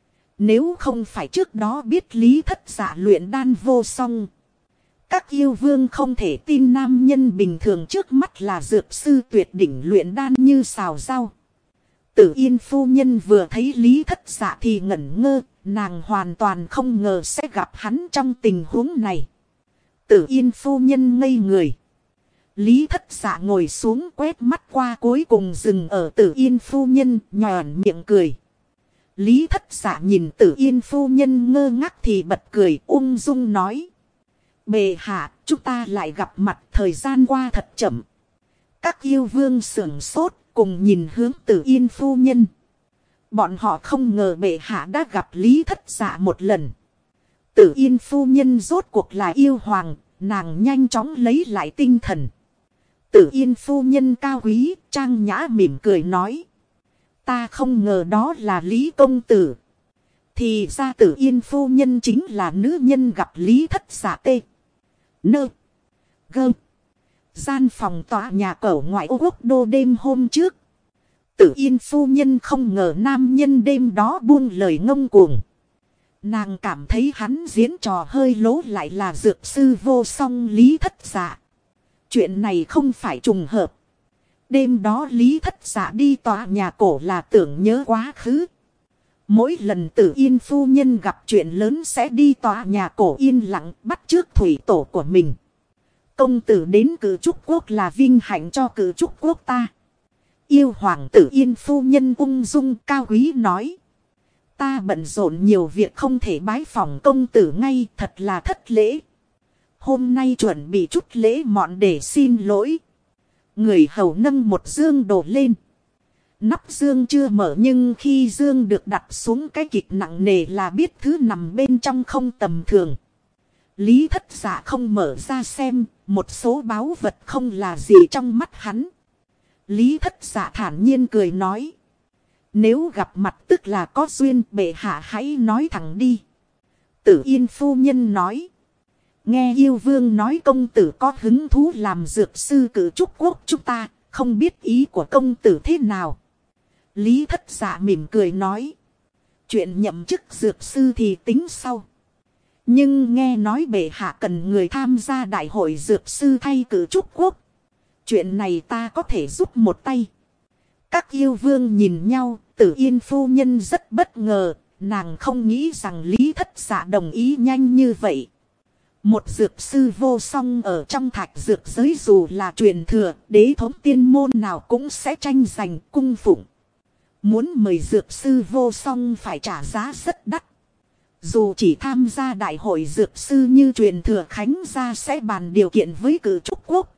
Nếu không phải trước đó biết Lý Thất Dạ luyện đan vô song. Các yêu vương không thể tin nam nhân bình thường trước mắt là dược sư tuyệt đỉnh luyện đan như xào rau. Tử Yên phu nhân vừa thấy Lý Thất Dạ thì ngẩn ngơ, nàng hoàn toàn không ngờ sẽ gặp hắn trong tình huống này. Tử Yên phu nhân ngây người. Lý Thất Dạ ngồi xuống quét mắt qua cuối cùng dừng ở Tử Yên phu nhân nhòn miệng cười. Lý Thất Dạ nhìn Tử Yên phu nhân ngơ ngác thì bật cười ung dung nói. Bệ hạ, chúng ta lại gặp mặt thời gian qua thật chậm. Các yêu vương sửng sốt cùng nhìn hướng Tử Yên phu nhân. Bọn họ không ngờ bệ hạ đã gặp Lý Thất Dạ một lần. Tử Yên phu nhân rốt cuộc là yêu hoàng, nàng nhanh chóng lấy lại tinh thần. Tử Yên phu nhân cao quý, trang nhã mỉm cười nói. Ta không ngờ đó là Lý công tử. Thì ra Tử Yên phu nhân chính là nữ nhân gặp Lý Thất Dạ tê. Nơ. Gơ. Gian phòng tòa nhà cẩu ngoại ô quốc đô đêm hôm trước. Tử Yên phu nhân không ngờ nam nhân đêm đó buông lời ngông cuồng. Nàng cảm thấy hắn diễn trò hơi lố lại là dược sư vô song Lý Thất Dạ. Chuyện này không phải trùng hợp. Đêm đó Lý Thất Dạ đi tòa nhà cổ là tưởng nhớ quá khứ. Mỗi lần Tử Yên phu nhân gặp chuyện lớn sẽ đi tòa nhà cổ yên lặng bắt chước thủy tổ của mình. Công tử đến Cử Trúc Quốc là vinh hạnh cho Cử Trúc Quốc ta. Yêu hoàng Tử Yên phu nhân ung dung cao quý nói. Ta bận rộn nhiều việc không thể bái phỏng công tử ngay, thật là thất lễ. Hôm nay chuẩn bị chút lễ mọn để xin lỗi. Người hầu nâng một dương đổ lên. Nắp dương chưa mở nhưng khi dương được đặt xuống cái kịch nặng nề là biết thứ nằm bên trong không tầm thường. Lý Thất Dạ không mở ra xem, một số báu vật không là gì trong mắt hắn. Lý Thất Dạ thản nhiên cười nói. Nếu gặp mặt tức là có duyên, bệ hạ hãy nói thẳng đi. Tử Yên phu nhân nói. Nghe yêu vương nói công tử có hứng thú làm dược sư Cử Trúc Quốc chúng ta, Không biết ý của công tử thế nào. Lý Thất Dạ mỉm cười nói. Chuyện nhậm chức dược sư thì tính sau. Nhưng nghe nói bệ hạ cần người tham gia đại hội dược sư thay cử trúc quốc. Chuyện này ta có thể giúp một tay. Các yêu vương nhìn nhau, Tử Yên phu nhân rất bất ngờ. Nàng không nghĩ rằng Lý Thất Dạ đồng ý nhanh như vậy. Một dược sư vô song ở trong thạch dược giới dù là truyền thừa, đế thống tiên môn nào cũng sẽ tranh giành cung phụng. Muốn mời dược sư vô song phải trả giá rất đắt. Dù chỉ tham gia đại hội dược sư như truyền thừa Khánh gia sẽ bàn điều kiện với cử trúc quốc.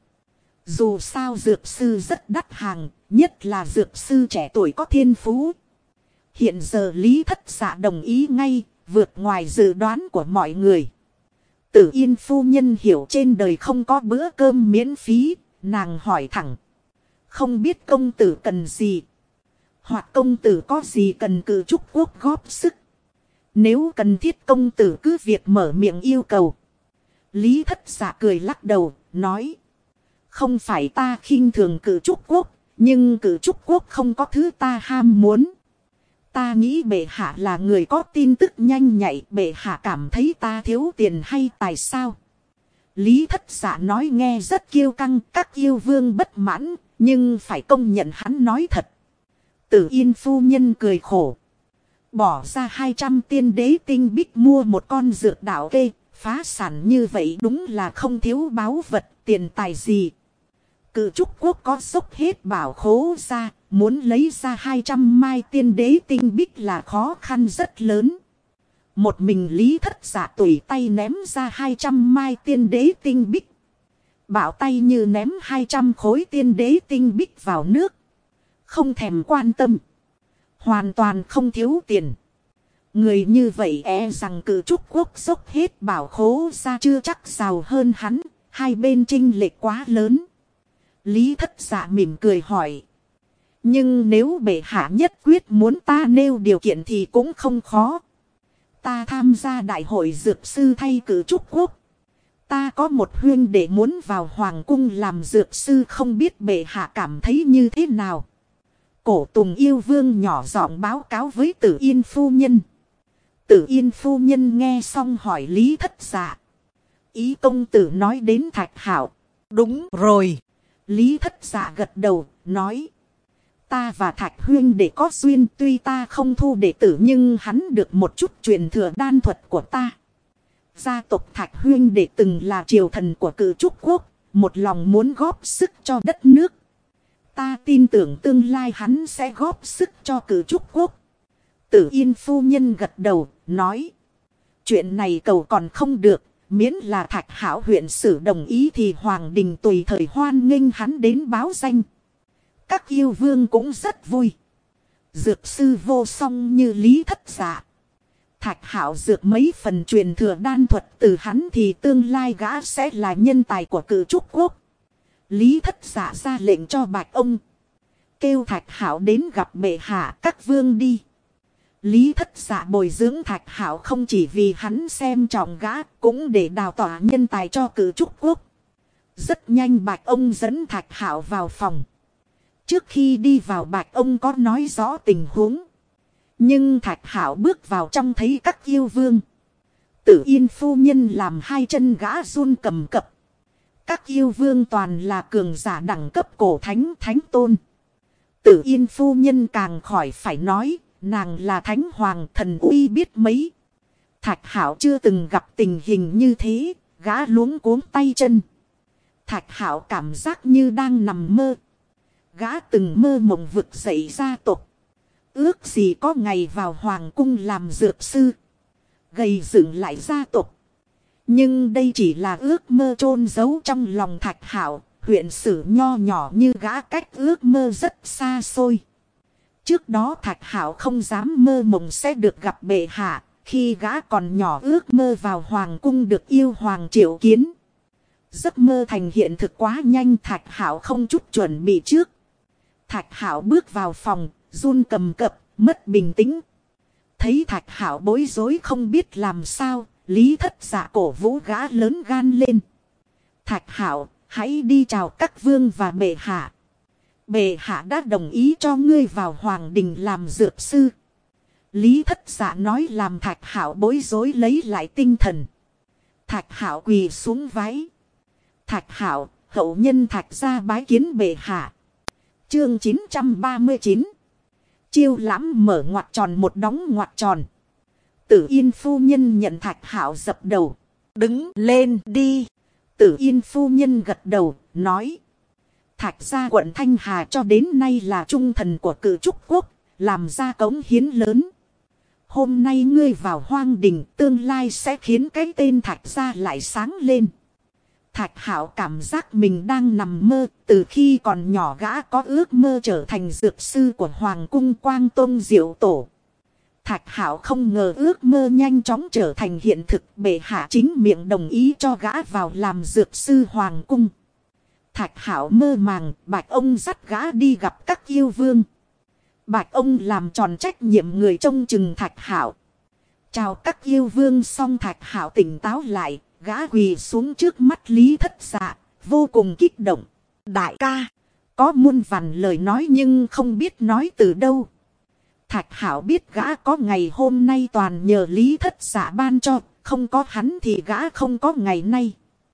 Dù sao dược sư rất đắt hàng, nhất là dược sư trẻ tuổi có thiên phú. Hiện giờ Lý Thất Dạ đồng ý ngay, vượt ngoài dự đoán của mọi người. Tử Yên phu nhân hiểu trên đời không có bữa cơm miễn phí, nàng hỏi thẳng. Không biết công tử cần gì? Hoặc công tử có gì cần cử trúc quốc góp sức? Nếu cần thiết công tử cứ việc mở miệng yêu cầu. Lý Thất Dạ cười lắc đầu, nói. Không phải ta khinh thường cử trúc quốc, nhưng cử trúc quốc không có thứ ta ham muốn. Ta nghĩ bệ hạ là người có tin tức nhanh nhạy, bệ hạ cảm thấy ta thiếu tiền hay tài sao? Lý Thất Dạ nói nghe rất kiêu căng, các yêu vương bất mãn, nhưng phải công nhận hắn nói thật. Tử Yên phu nhân cười khổ. Bỏ ra 200 tiên đế tinh bích mua một con dược đạo kê, phá sản như vậy đúng là không thiếu báu vật, tiền tài gì. Cự trúc quốc có dốc hết bảo khố ra, muốn lấy ra 200 mai tiên đế tinh bích là khó khăn rất lớn. Một mình Lý Thất Dạ tùy tay ném ra 200 mai tiên đế tinh bích. Bảo tay như ném 200 khối tiên đế tinh bích vào nước. Không thèm quan tâm. Hoàn toàn không thiếu tiền. Người như vậy e rằng cử trúc quốc dốc hết bảo khố ra chưa chắc giàu hơn hắn. Hai bên chênh lệch quá lớn. Lý Thất Dạ mỉm cười hỏi. Nhưng nếu bệ hạ nhất quyết muốn ta nêu điều kiện thì cũng không khó. Ta tham gia đại hội dược sư thay cử trúc quốc. Ta có một huynh đệ muốn vào hoàng cung làm dược sư, không biết bệ hạ cảm thấy như thế nào. Cổ Tùng yêu vương nhỏ giọng báo cáo với Tử Yên phu nhân. Tử Yên phu nhân nghe xong hỏi Lý Thất Dạ. Ý công tử nói đến Thạch Hạo. Đúng rồi. Lý Thất Dạ gật đầu, nói. Ta và Thạch huynh để có duyên, tuy ta không thu đệ tử nhưng hắn được một chút truyền thừa đan thuật của ta. Gia tộc Thạch huynh đệ từng là triều thần của cử trúc quốc, một lòng muốn góp sức cho đất nước. Ta tin tưởng tương lai hắn sẽ góp sức cho cử trúc quốc. Tử Yên phu nhân gật đầu, nói. Chuyện này cầu còn không được, miễn là Thạch Hảo huyện sử đồng ý thì Hoàng đình tùy thời hoan nghênh hắn đến báo danh. Các yêu vương cũng rất vui. Dược sư vô song như Lý Thất Dạ. Thạch Hảo dược mấy phần truyền thừa đan thuật từ hắn thì tương lai gã sẽ là nhân tài của cử trúc quốc. Lý Thất Dạ ra lệnh cho Bạch ông. Kêu Thạch Hảo đến gặp bệ hạ các vương đi. Lý Thất Dạ bồi dưỡng Thạch Hảo không chỉ vì hắn xem trọng gã, cũng để đào tỏa nhân tài cho cử trúc quốc. Rất nhanh Bạch ông dẫn Thạch Hảo vào phòng. Trước khi đi vào Bạch ông có nói rõ tình huống. Nhưng Thạch Hảo bước vào trong thấy các yêu vương. Tử Yên phu nhân làm hai chân gã run cầm cập. Các yêu vương toàn là cường giả đẳng cấp cổ thánh thánh tôn. Tử Yên phu nhân càng khỏi phải nói, nàng là thánh hoàng thần uy biết mấy. Thạch Hảo chưa từng gặp tình hình như thế, gã luống cuống tay chân. Thạch Hảo cảm giác như đang nằm mơ. Gã từng mơ mộng vực dậy gia tộc. Ước gì có ngày vào hoàng cung làm dược sư. Gầy dựng lại gia tộc. Nhưng đây chỉ là ước mơ chôn giấu trong lòng Thạch Hảo. Huyện sử nho nhỏ như gã cách ước mơ rất xa xôi. Trước đó Thạch Hảo không dám mơ mộng sẽ được gặp bệ hạ. Khi gã còn nhỏ ước mơ vào hoàng cung được yêu hoàng triệu kiến. Giấc mơ thành hiện thực quá nhanh, Thạch Hảo không chút chuẩn bị trước. Thạch Hảo bước vào phòng, run cầm cập, mất bình tĩnh. Thấy Thạch Hảo bối rối không biết làm sao, Lý Thất Dạ cổ vũ gã lớn gan lên. Thạch Hảo, hãy đi chào các vương và bệ hạ. Bệ hạ đã đồng ý cho ngươi vào hoàng đình làm dược sư. Lý Thất Dạ nói làm Thạch Hạo bối rối lấy lại tinh thần. Thạch Hạo quỳ xuống váy. Thạch Hạo, hậu nhân Thạch gia bái kiến bệ hạ. Chương 939. Chiêu lãm mở ngoặc tròn một đóng ngoặc tròn. Tử Yên phu nhân nhận Thạch Hạo dập đầu. Đứng lên đi. Tử Yên phu nhân gật đầu, nói. Thạch gia quận Thanh Hà cho đến nay là trung thần của Cử Trúc Quốc, làm ra cống hiến lớn. Hôm nay ngươi vào hoang đình, tương lai sẽ khiến cái tên Thạch gia lại sáng lên. Thạch Hạo cảm giác mình đang nằm mơ, từ khi còn nhỏ gã có ước mơ trở thành dược sư của Hoàng cung Quang Tông Diệu Tổ. Thạch Hạo không ngờ ước mơ nhanh chóng trở thành hiện thực, bệ hạ chính miệng đồng ý cho gã vào làm dược sư Hoàng cung. Thạch Hạo mơ màng, Bạch ông dắt gã đi gặp các yêu vương. Bạch ông làm tròn trách nhiệm người trông chừng Thạch Hạo. Chào các yêu vương xong Thạch Hạo tỉnh táo lại, gã quỳ xuống trước mắt Lý Thất Dạ, vô cùng kích động. Đại ca, có muôn vàn lời nói nhưng không biết nói từ đâu. Thạch Hạo biết gã có ngày hôm nay toàn nhờ Lý Thất Dạ ban cho, không có hắn thì gã không có ngày nay.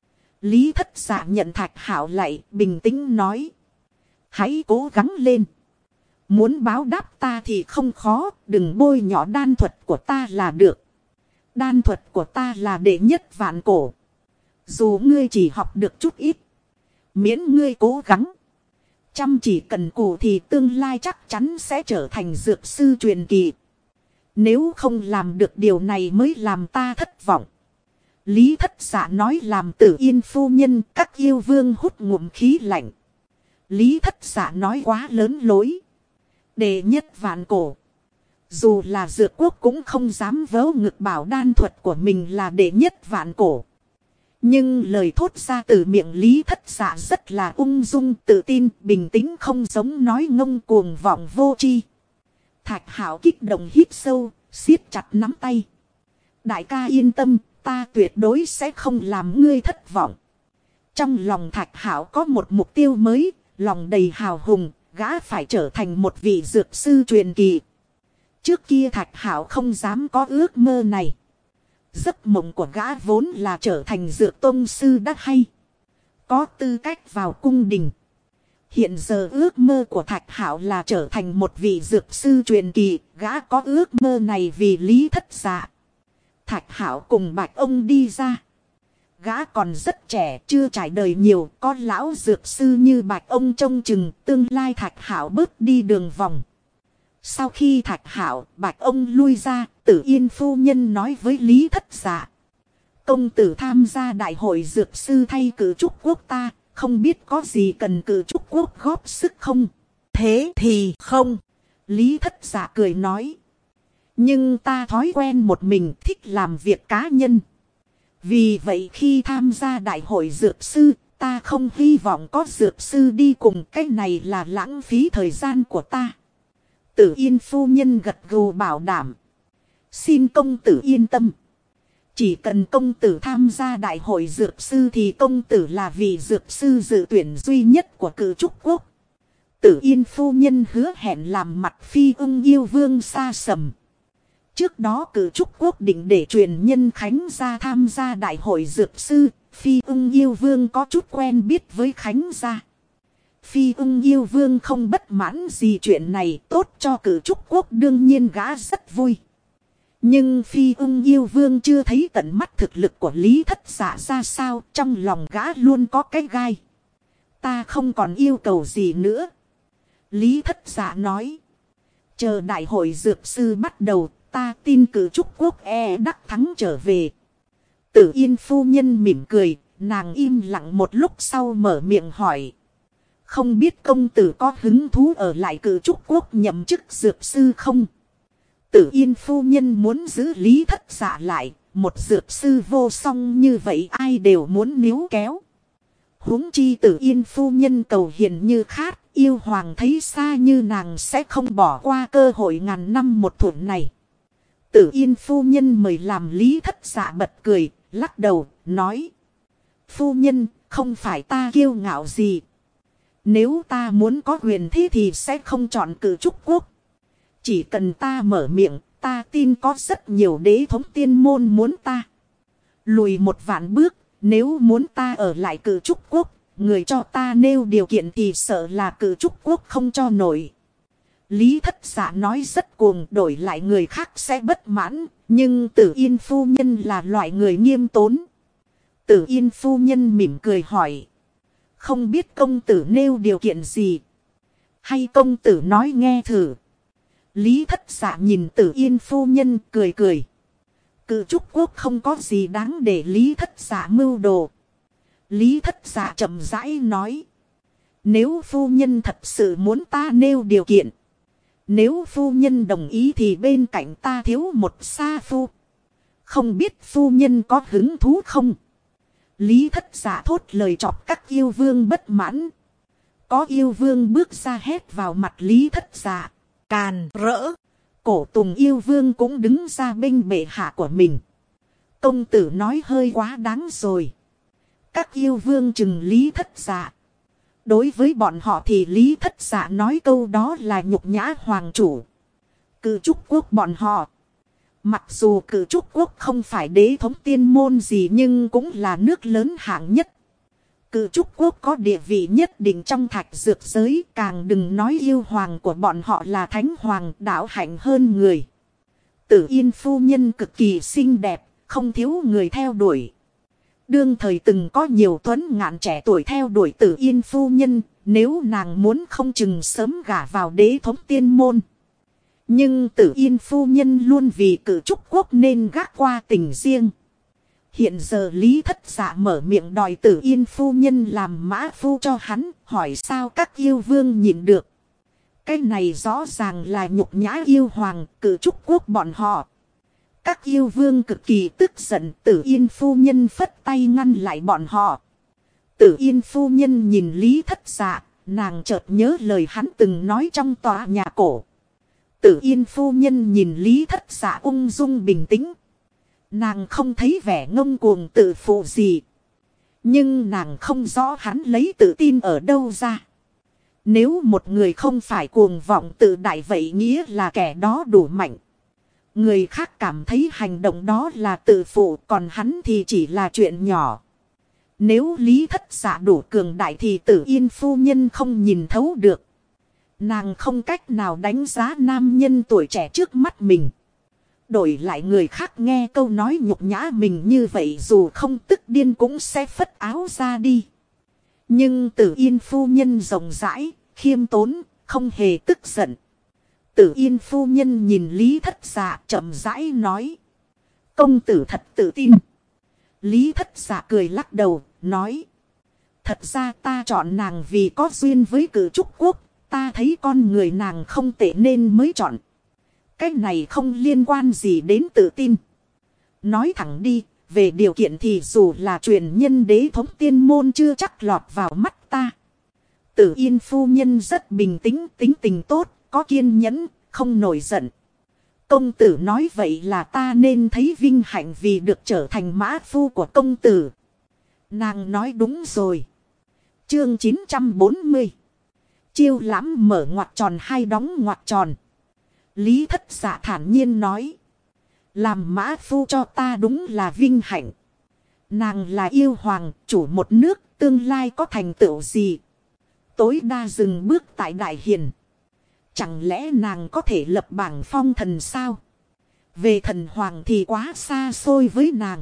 Lý Thất Dạ nhận Thạch Hạo lại, bình tĩnh nói. Hãy cố gắng lên. Muốn báo đáp ta thì không khó, đừng bôi nhỏ đan thuật của ta là được. Đan thuật của ta là đệ nhất vạn cổ. Dù ngươi chỉ học được chút ít, miễn ngươi cố gắng. Chăm chỉ cần cù thì tương lai chắc chắn sẽ trở thành dược sư truyền kỳ. Nếu không làm được điều này mới làm ta thất vọng. Lý Thất Dạ nói làm Tử Yên phu nhân, các yêu vương hút ngụm khí lạnh. Lý Thất Dạ nói quá lớn lối. Đệ nhất vạn cổ. Dù là dược quốc cũng không dám vớ ngực bảo đan thuật của mình là đệ nhất vạn cổ. Nhưng lời thốt ra từ miệng Lý Thất Dạ rất là ung dung, tự tin, bình tĩnh, không giống nói ngông cuồng vọng vô tri. Thạch Hạo kích động hít sâu, siết chặt nắm tay. Đại ca yên tâm, ta tuyệt đối sẽ không làm ngươi thất vọng. Trong lòng Thạch Hạo có một mục tiêu mới, lòng đầy hào hùng, gã phải trở thành một vị dược sư truyền kỳ. Trước kia Thạch Hạo không dám có ước mơ này. Giấc mộng của gã vốn là trở thành dược tông sư đã hay, có tư cách vào cung đình. Hiện giờ ước mơ của Thạch Hạo là trở thành một vị dược sư truyền kỳ, gã có ước mơ này vì Lý Thất Dạ. Thạch Hạo cùng Bạch ông đi ra. Gã còn rất trẻ, chưa trải đời nhiều, có lão dược sư như Bạch ông trông chừng, tương lai Thạch Hạo bớt đi đường vòng. Sau khi Thạch Hạo, Bạch ông lui ra, Tử Yên phu nhân nói với Lý Thất Dạ. Công tử tham gia đại hội dược sư thay Cử Trúc Quốc ta, không biết có gì cần Cử Trúc Quốc góp sức không? Thế thì không. Lý Thất Dạ cười nói. Nhưng ta thói quen một mình, thích làm việc cá nhân. Vì vậy khi tham gia đại hội dược sư, ta không hy vọng có dược sư đi cùng, cái này là lãng phí thời gian của ta. Tử Yên phu nhân gật gù bảo đảm. Xin công tử yên tâm. Chỉ cần công tử tham gia đại hội dược sư thì công tử là vị dược sư dự tuyển duy nhất của Cử Trúc Quốc. Tử Yên phu nhân hứa hẹn làm mặt Phi Ưng yêu vương xa sầm. Trước đó Cử Trúc Quốc định để truyền nhân Khánh gia tham gia đại hội dược sư. Phi Ưng yêu vương có chút quen biết với Khánh gia. Phi Ưng yêu vương không bất mãn gì chuyện này, tốt cho Cử Trúc Quốc đương nhiên gã rất vui. Nhưng Phi Ưng yêu vương chưa thấy tận mắt thực lực của Lý Thất Dạ ra sao, trong lòng gã luôn có cái gai. Ta không còn yêu cầu gì nữa. Lý Thất Dạ nói. Chờ đại hội dược sư bắt đầu, ta tin Cử Trúc Quốc đắc thắng trở về. Tử Yên phu nhân mỉm cười, nàng im lặng một lúc sau mở miệng hỏi. Không biết công tử có hứng thú ở lại Cử Trúc Quốc nhậm chức dược sư không? Tử Yên phu nhân muốn giữ Lý Thất Dạ lại, một dược sư vô song như vậy ai đều muốn níu kéo. Huống chi Tử Yên phu nhân cầu hiền như khát, yêu hoàng thấy xa như nàng sẽ không bỏ qua cơ hội ngàn năm một thuở này. Tử Yên phu nhân mời làm Lý Thất Dạ bật cười, lắc đầu, nói. Phu nhân, không phải ta kiêu ngạo gì. Nếu ta muốn có quyền thế thì sẽ không chọn Cử Trúc Quốc. Chỉ cần ta mở miệng, ta tin có rất nhiều đế thống tiên môn muốn ta lùi một vạn bước. Nếu muốn ta ở lại Cử Trúc Quốc, người cho ta nêu điều kiện thì sợ là Cử Trúc Quốc không cho nổi. Lý Thất Dạ nói rất cuồng, đổi lại người khác sẽ bất mãn, nhưng Tử Yên phu nhân là loại người nghiêm tốn. Tử Yên phu nhân mỉm cười hỏi. Không biết công tử nêu điều kiện gì? Hay công tử nói nghe thử? Lý Thất Dạ nhìn Tử Yên phu nhân cười cười. Cử Trúc Quốc không có gì đáng để Lý Thất Dạ mưu đồ. Lý Thất Dạ chậm rãi nói. Nếu phu nhân thật sự muốn ta nêu điều kiện, nếu phu nhân đồng ý thì bên cạnh ta thiếu một sa phu. Không biết phu nhân có hứng thú không? Lý Thất Dạ thốt lời chọc các yêu vương bất mãn. Có yêu vương bước ra hét vào mặt Lý Thất Dạ. Càn rỡ. Cổ Tùng yêu vương cũng đứng ra bênh bệ hạ của mình. Công tử nói hơi quá đáng rồi. Các yêu vương chừng Lý Thất Dạ. Đối với bọn họ thì Lý Thất Dạ nói câu đó là nhục nhã hoàng chủ. Cử Trúc Quốc bọn họ, mặc dù Cử Trúc Quốc không phải đế thống tiên môn gì nhưng cũng là nước lớn hạng nhất. Cử Trúc Quốc có địa vị nhất định trong thạch dược giới, càng đừng nói yêu hoàng của bọn họ là thánh hoàng đạo hạnh hơn người. Tử Yên phu nhân cực kỳ xinh đẹp, không thiếu người theo đuổi. Đương thời từng có nhiều tuấn ngạn trẻ tuổi theo đuổi Tử Yên phu nhân, nếu nàng muốn không chừng sớm gả vào đế thống tiên môn. Nhưng Tử Yên phu nhân luôn vì Cử Trúc Quốc nên gác qua tình riêng. Hiện giờ Lý Thất Dạ mở miệng đòi Tử Yên phu nhân làm mã phu cho hắn, hỏi sao các yêu vương nhịn được. Cái này rõ ràng là nhục nhã yêu hoàng, Cử Trúc Quốc bọn họ. Các yêu vương cực kỳ tức giận, Tử Yên phu nhân phất tay ngăn lại bọn họ. Tử Yên phu nhân nhìn Lý Thất Dạ, nàng chợt nhớ lời hắn từng nói trong tòa nhà cổ. Tử Yên phu nhân nhìn Lý Thất Dạ ung dung bình tĩnh. Nàng không thấy vẻ ngông cuồng tự phụ gì. Nhưng nàng không rõ hắn lấy tự tin ở đâu ra. Nếu một người không phải cuồng vọng tự đại vậy nghĩa là kẻ đó đủ mạnh. Người khác cảm thấy hành động đó là tự phụ, còn hắn thì chỉ là chuyện nhỏ. Nếu Lý Thất Dạ đủ cường đại thì Tử Yên phu nhân không nhìn thấu được. Nàng không cách nào đánh giá nam nhân tuổi trẻ trước mắt mình. Đổi lại người khác nghe câu nói nhục nhã mình như vậy dù không tức điên cũng sẽ phất áo ra đi. Nhưng Tử Yên phu nhân rộng rãi, khiêm tốn, không hề tức giận. Tử Yên phu nhân nhìn Lý Thất Dạ chậm rãi nói. Công tử thật tự tin. Lý Thất Dạ cười lắc đầu, nói. Thật ra ta chọn nàng vì có duyên với Cử Trúc Quốc. Ta thấy con người nàng không tệ nên mới chọn. Cái này không liên quan gì đến tự tin. Nói thẳng đi, về điều kiện thì dù là truyền nhân đế thống tiên môn chưa chắc lọt vào mắt ta. Tử Yên phu nhân rất bình tĩnh, tính tình tốt, có kiên nhẫn, không nổi giận. Công tử nói vậy là ta nên thấy vinh hạnh vì được trở thành mã phu của công tử. Nàng nói đúng rồi. Chương 940. Chiêu lãm mở ngoặc tròn hay đóng ngoặc tròn. Lý Thất Dạ thản nhiên nói. Làm mã phu cho ta đúng là vinh hạnh. Nàng là yêu hoàng, chủ một nước, tương lai có thành tựu gì? Tối đa dừng bước tại Đại Hiền. Chẳng lẽ nàng có thể lập bảng phong thần sao? Về thần hoàng thì quá xa xôi với nàng.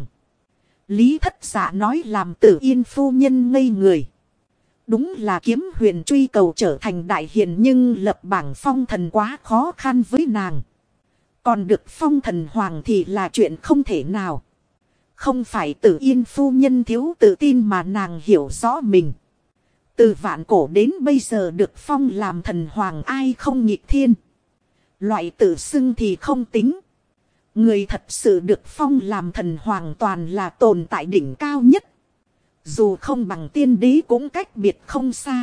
Lý Thất Dạ nói làm Tử Yên phu nhân ngây người. Đúng là kiếm huyền truy cầu trở thành đại hiền nhưng lập bảng phong thần quá khó khăn với nàng. Còn được phong thần hoàng thì là chuyện không thể nào. Không phải Tử Yên phu nhân thiếu tự tin mà nàng hiểu rõ mình. Từ vạn cổ đến bây giờ được phong làm thần hoàng ai không nghịch thiên. Loại tự xưng thì không tính. Người thật sự được phong làm thần hoàng toàn là tồn tại đỉnh cao nhất. Dù không bằng tiên đế cũng cách biệt không xa.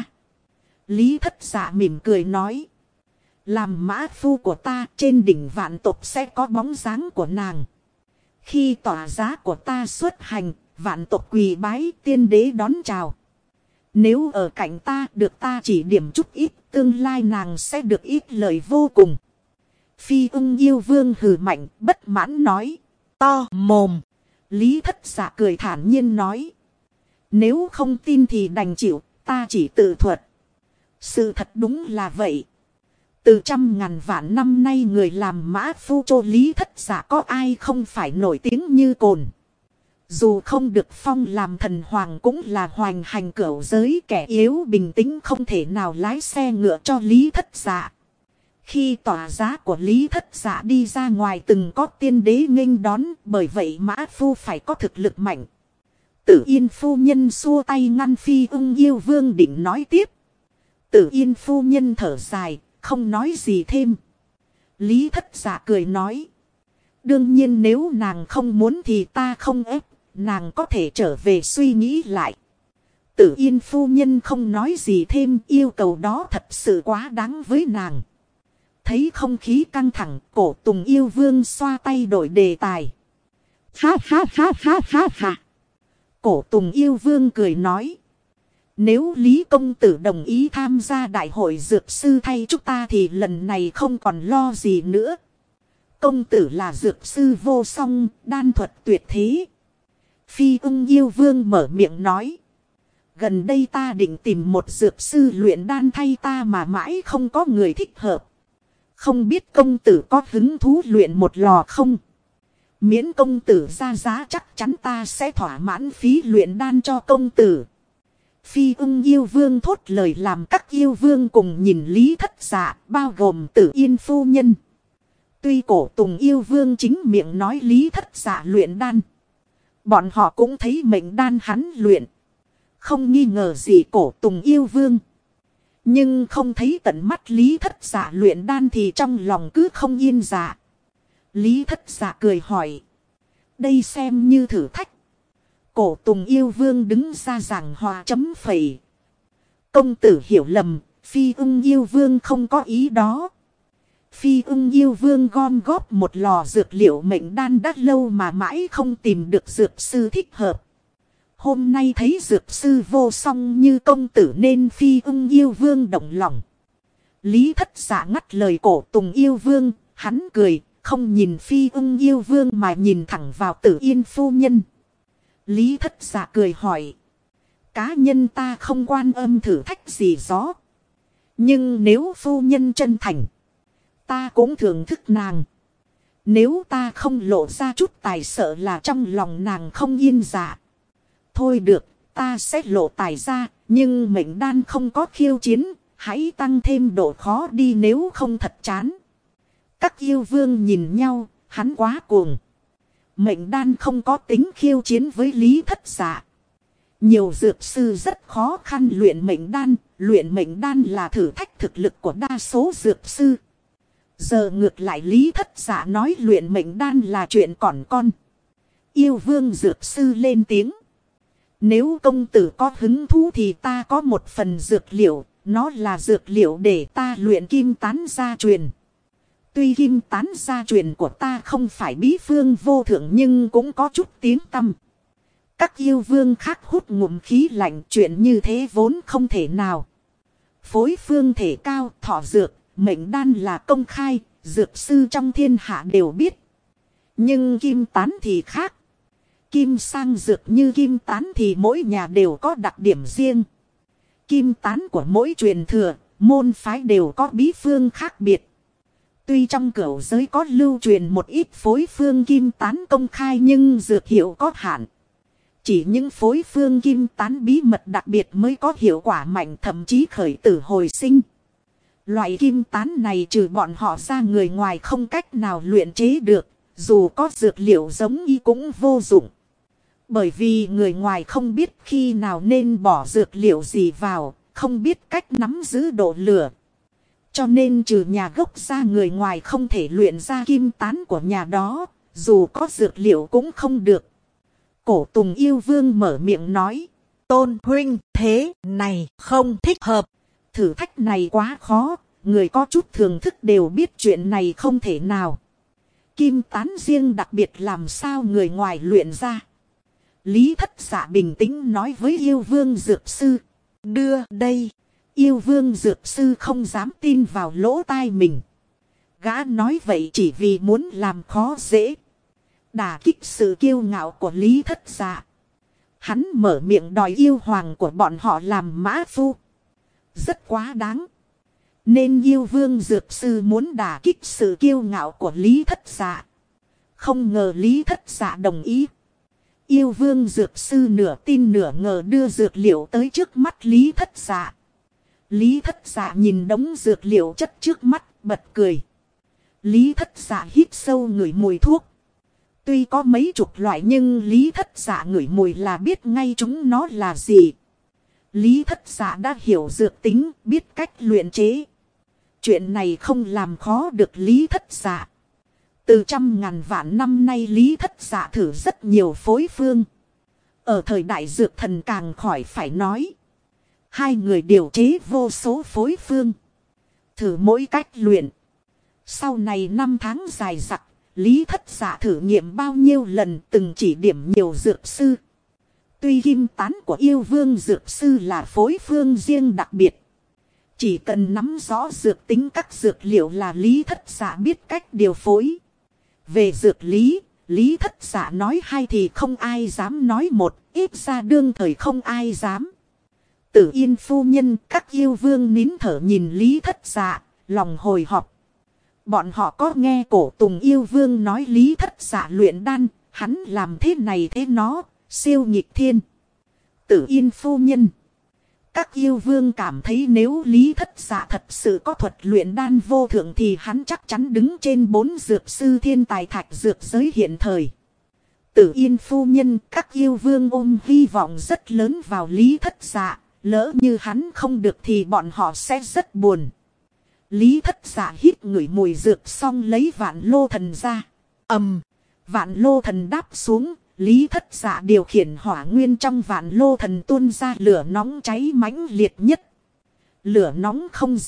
Lý Thất Dạ mỉm cười nói. Làm mã phu của ta trên đỉnh vạn tộc sẽ có bóng dáng của nàng. Khi tỏa giá của ta xuất hành, vạn tộc quỳ bái tiên đế đón chào. Nếu ở cạnh ta được ta chỉ điểm chút ít, tương lai nàng sẽ được ít lời vô cùng. Phi Ưng Yêu Vương hừ mạnh, bất mãn nói. To mồm. Lý Thất Dạ cười thản nhiên nói. Nếu không tin thì đành chịu, ta chỉ tự thuật. Sự thật đúng là vậy. Từ trăm ngàn vạn năm nay người làm mã phu cho Lý Thất Dạ có ai không phải nổi tiếng như cồn. Dù không được phong làm thần hoàng cũng là hoành hành cửu giới, kẻ yếu bình tĩnh không thể nào lái xe ngựa cho Lý Thất Dạ. Khi tỏa giá của Lý Thất Dạ đi ra ngoài từng có tiên đế nghênh đón, bởi vậy mã phu phải có thực lực mạnh. Tử Yên phu nhân xua tay ngăn Phi Ưng Yêu Vương định nói tiếp. Tử Yên phu nhân thở dài, không nói gì thêm. Lý Thất Dạ cười nói. Đương nhiên nếu nàng không muốn thì ta không ép, nàng có thể trở về suy nghĩ lại. Tử Yên phu nhân không nói gì thêm, yêu cầu đó thật sự quá đáng với nàng. Thấy không khí căng thẳng, Cổ Tùng Yêu Vương xoa tay đổi đề tài. Ha ha ha ha ha ha. Cổ Tùng Yêu Vương cười nói. Nếu Lý công tử đồng ý tham gia đại hội dược sư thay chúng ta thì lần này không còn lo gì nữa. Công tử là dược sư vô song, đan thuật tuyệt thế. Phi Ưng Yêu Vương mở miệng nói. Gần đây ta định tìm một dược sư luyện đan thay ta mà mãi không có người thích hợp. Không biết công tử có hứng thú luyện một lò không? Miễn công tử ra giá chắc chắn ta sẽ thỏa mãn phí luyện đan cho công tử. Phi Ưng Yêu Vương thốt lời làm các yêu vương cùng nhìn Lý Thất Dạ, bao gồm Tử Yên phu nhân. Tuy Cổ Tùng Yêu Vương chính miệng nói Lý Thất Dạ luyện đan, bọn họ cũng thấy mệnh đan hắn luyện. Không nghi ngờ gì Cổ Tùng Yêu Vương. Nhưng không thấy tận mắt Lý Thất Dạ luyện đan thì trong lòng cứ không yên dạ. Lý Thất Dạ cười hỏi. Đây xem như thử thách. Cổ Tùng Yêu Vương đứng ra giảng hòa chấm phẩy. Công tử hiểu lầm, Phi Ưng Yêu Vương không có ý đó. Phi Ưng Yêu Vương gom góp một lò dược liệu mệnh đan đã lâu mà mãi không tìm được dược sư thích hợp. Hôm nay thấy dược sư vô song như công tử nên Phi Ưng Yêu Vương động lòng. Lý Thất Dạ ngắt lời Cổ Tùng Yêu Vương, hắn cười, không nhìn Phi Ưng Yêu Vương mà nhìn thẳng vào Tử Yên phu nhân. Lý Thất Dạ cười hỏi. Cá nhân ta không quan âm thử thách gì gió. Nhưng nếu phu nhân chân thành, ta cũng thưởng thức nàng. Nếu ta không lộ ra chút tài sợ là trong lòng nàng không yên dạ. Thôi được, ta sẽ lộ tài ra, nhưng mệnh đan không có khiêu chiến, hãy tăng thêm độ khó đi nếu không thật chán. Các yêu vương nhìn nhau, hắn quá cuồng. Mệnh đan không có tính khiêu chiến với Lý Thất Dạ. Nhiều dược sư rất khó khăn luyện mệnh đan là thử thách thực lực của đa số dược sư. Giờ ngược lại Lý Thất Dạ nói luyện mệnh đan là chuyện còn con. Yêu vương dược sư lên tiếng. Nếu công tử có hứng thú thì ta có một phần dược liệu, nó là dược liệu để ta luyện kim tán gia truyền. Tuy kim tán gia truyền của ta không phải bí phương vô thượng nhưng cũng có chút tiếng tăm. Các yêu vương khác hút ngụm khí lạnh, chuyện như thế vốn không thể nào. Phối phương thể cao, thọ dược, mệnh đan là công khai, dược sư trong thiên hạ đều biết. Nhưng kim tán thì khác. Kim sang dược như kim tán thì mỗi nhà đều có đặc điểm riêng. Kim tán của mỗi truyền thừa, môn phái đều có bí phương khác biệt. Tuy trong cửu giới có lưu truyền một ít phối phương kim tán công khai nhưng dược hiệu có hạn. Chỉ những phối phương kim tán bí mật đặc biệt mới có hiệu quả mạnh, thậm chí khởi tử hồi sinh. Loại kim tán này trừ bọn họ ra người ngoài không cách nào luyện chế được, dù có dược liệu giống y cũng vô dụng. Bởi vì người ngoài không biết khi nào nên bỏ dược liệu gì vào, không biết cách nắm giữ độ lửa. Cho nên trừ nhà gốc ra người ngoài không thể luyện ra kim tán của nhà đó, dù có dược liệu cũng không được. Cổ Tùng Yêu Vương mở miệng nói. Tôn huynh, thế này không thích hợp. Thử thách này quá khó, người có chút thường thức đều biết chuyện này không thể nào. Kim tán riêng đặc biệt làm sao người ngoài luyện ra. Lý Thất Dạ bình tĩnh nói với yêu vương dược sư. đưa đây. Yêu vương dược sư không dám tin vào lỗ tai mình. Gã nói vậy chỉ vì muốn làm khó dễ, đả kích sự kiêu ngạo của Lý Thất Dạ. Hắn mở miệng đòi yêu hoàng của bọn họ làm mã phu, rất quá đáng. Nên yêu vương dược sư muốn đả kích sự kiêu ngạo của Lý Thất Dạ. Không ngờ Lý Thất Dạ đồng ý. Yêu vương dược sư nửa tin nửa ngờ đưa dược liệu tới trước mắt Lý Thất Dạ. Lý Thất Dạ nhìn đống dược liệu chất trước mắt, bật cười. Lý Thất Dạ hít sâu ngửi mùi thuốc. Tuy có mấy chục loại nhưng Lý Thất Dạ ngửi mùi là biết ngay chúng nó là gì. Lý Thất Dạ đã hiểu dược tính, biết cách luyện chế. Chuyện này không làm khó được Lý Thất Dạ. Từ trăm ngàn vạn năm nay Lý Thất Dạ thử rất nhiều phối phương. Ở thời đại dược thần càng khỏi phải nói. Hai người điều chế vô số phối phương, thử mỗi cách luyện. Sau này năm tháng dài dặc, Lý Thất Dạ thử nghiệm bao nhiêu lần, từng chỉ điểm nhiều dược sư. Tuy kim tán của yêu vương dược sư là phối phương riêng đặc biệt, chỉ cần nắm rõ dược tính các dược liệu là Lý Thất Dạ biết cách điều phối. Về dược lý, Lý Thất Dạ nói hai thì không ai dám nói một, ít ra đương thời không ai dám. Tử Yên phu nhân, các yêu vương nín thở nhìn Lý Thất Dạ, lòng hồi hộp. Bọn họ có nghe cổ tùng yêu vương nói Lý Thất Dạ luyện đan, hắn làm thế này thế nó, siêu nghịch thiên. Tử Yên phu nhân, các yêu vương cảm thấy nếu Lý Thất Dạ thật sự có thuật luyện đan vô thượng thì hắn chắc chắn đứng trên 4 dược sư thiên tài thạch dược giới hiện thời. Tử Yên phu nhân, các yêu vương ôm hy vọng rất lớn vào Lý Thất Dạ, lỡ như hắn không được thì bọn họ sẽ rất buồn. Lý Thất Dạ hít ngửi mùi dược xong lấy vạn lô thần ra. Vạn lô thần đáp xuống. Lý Thất Dạ điều khiển hỏa nguyên trong vạn lô thần tuôn ra lửa nóng cháy mãnh liệt nhất. Lửa nóng không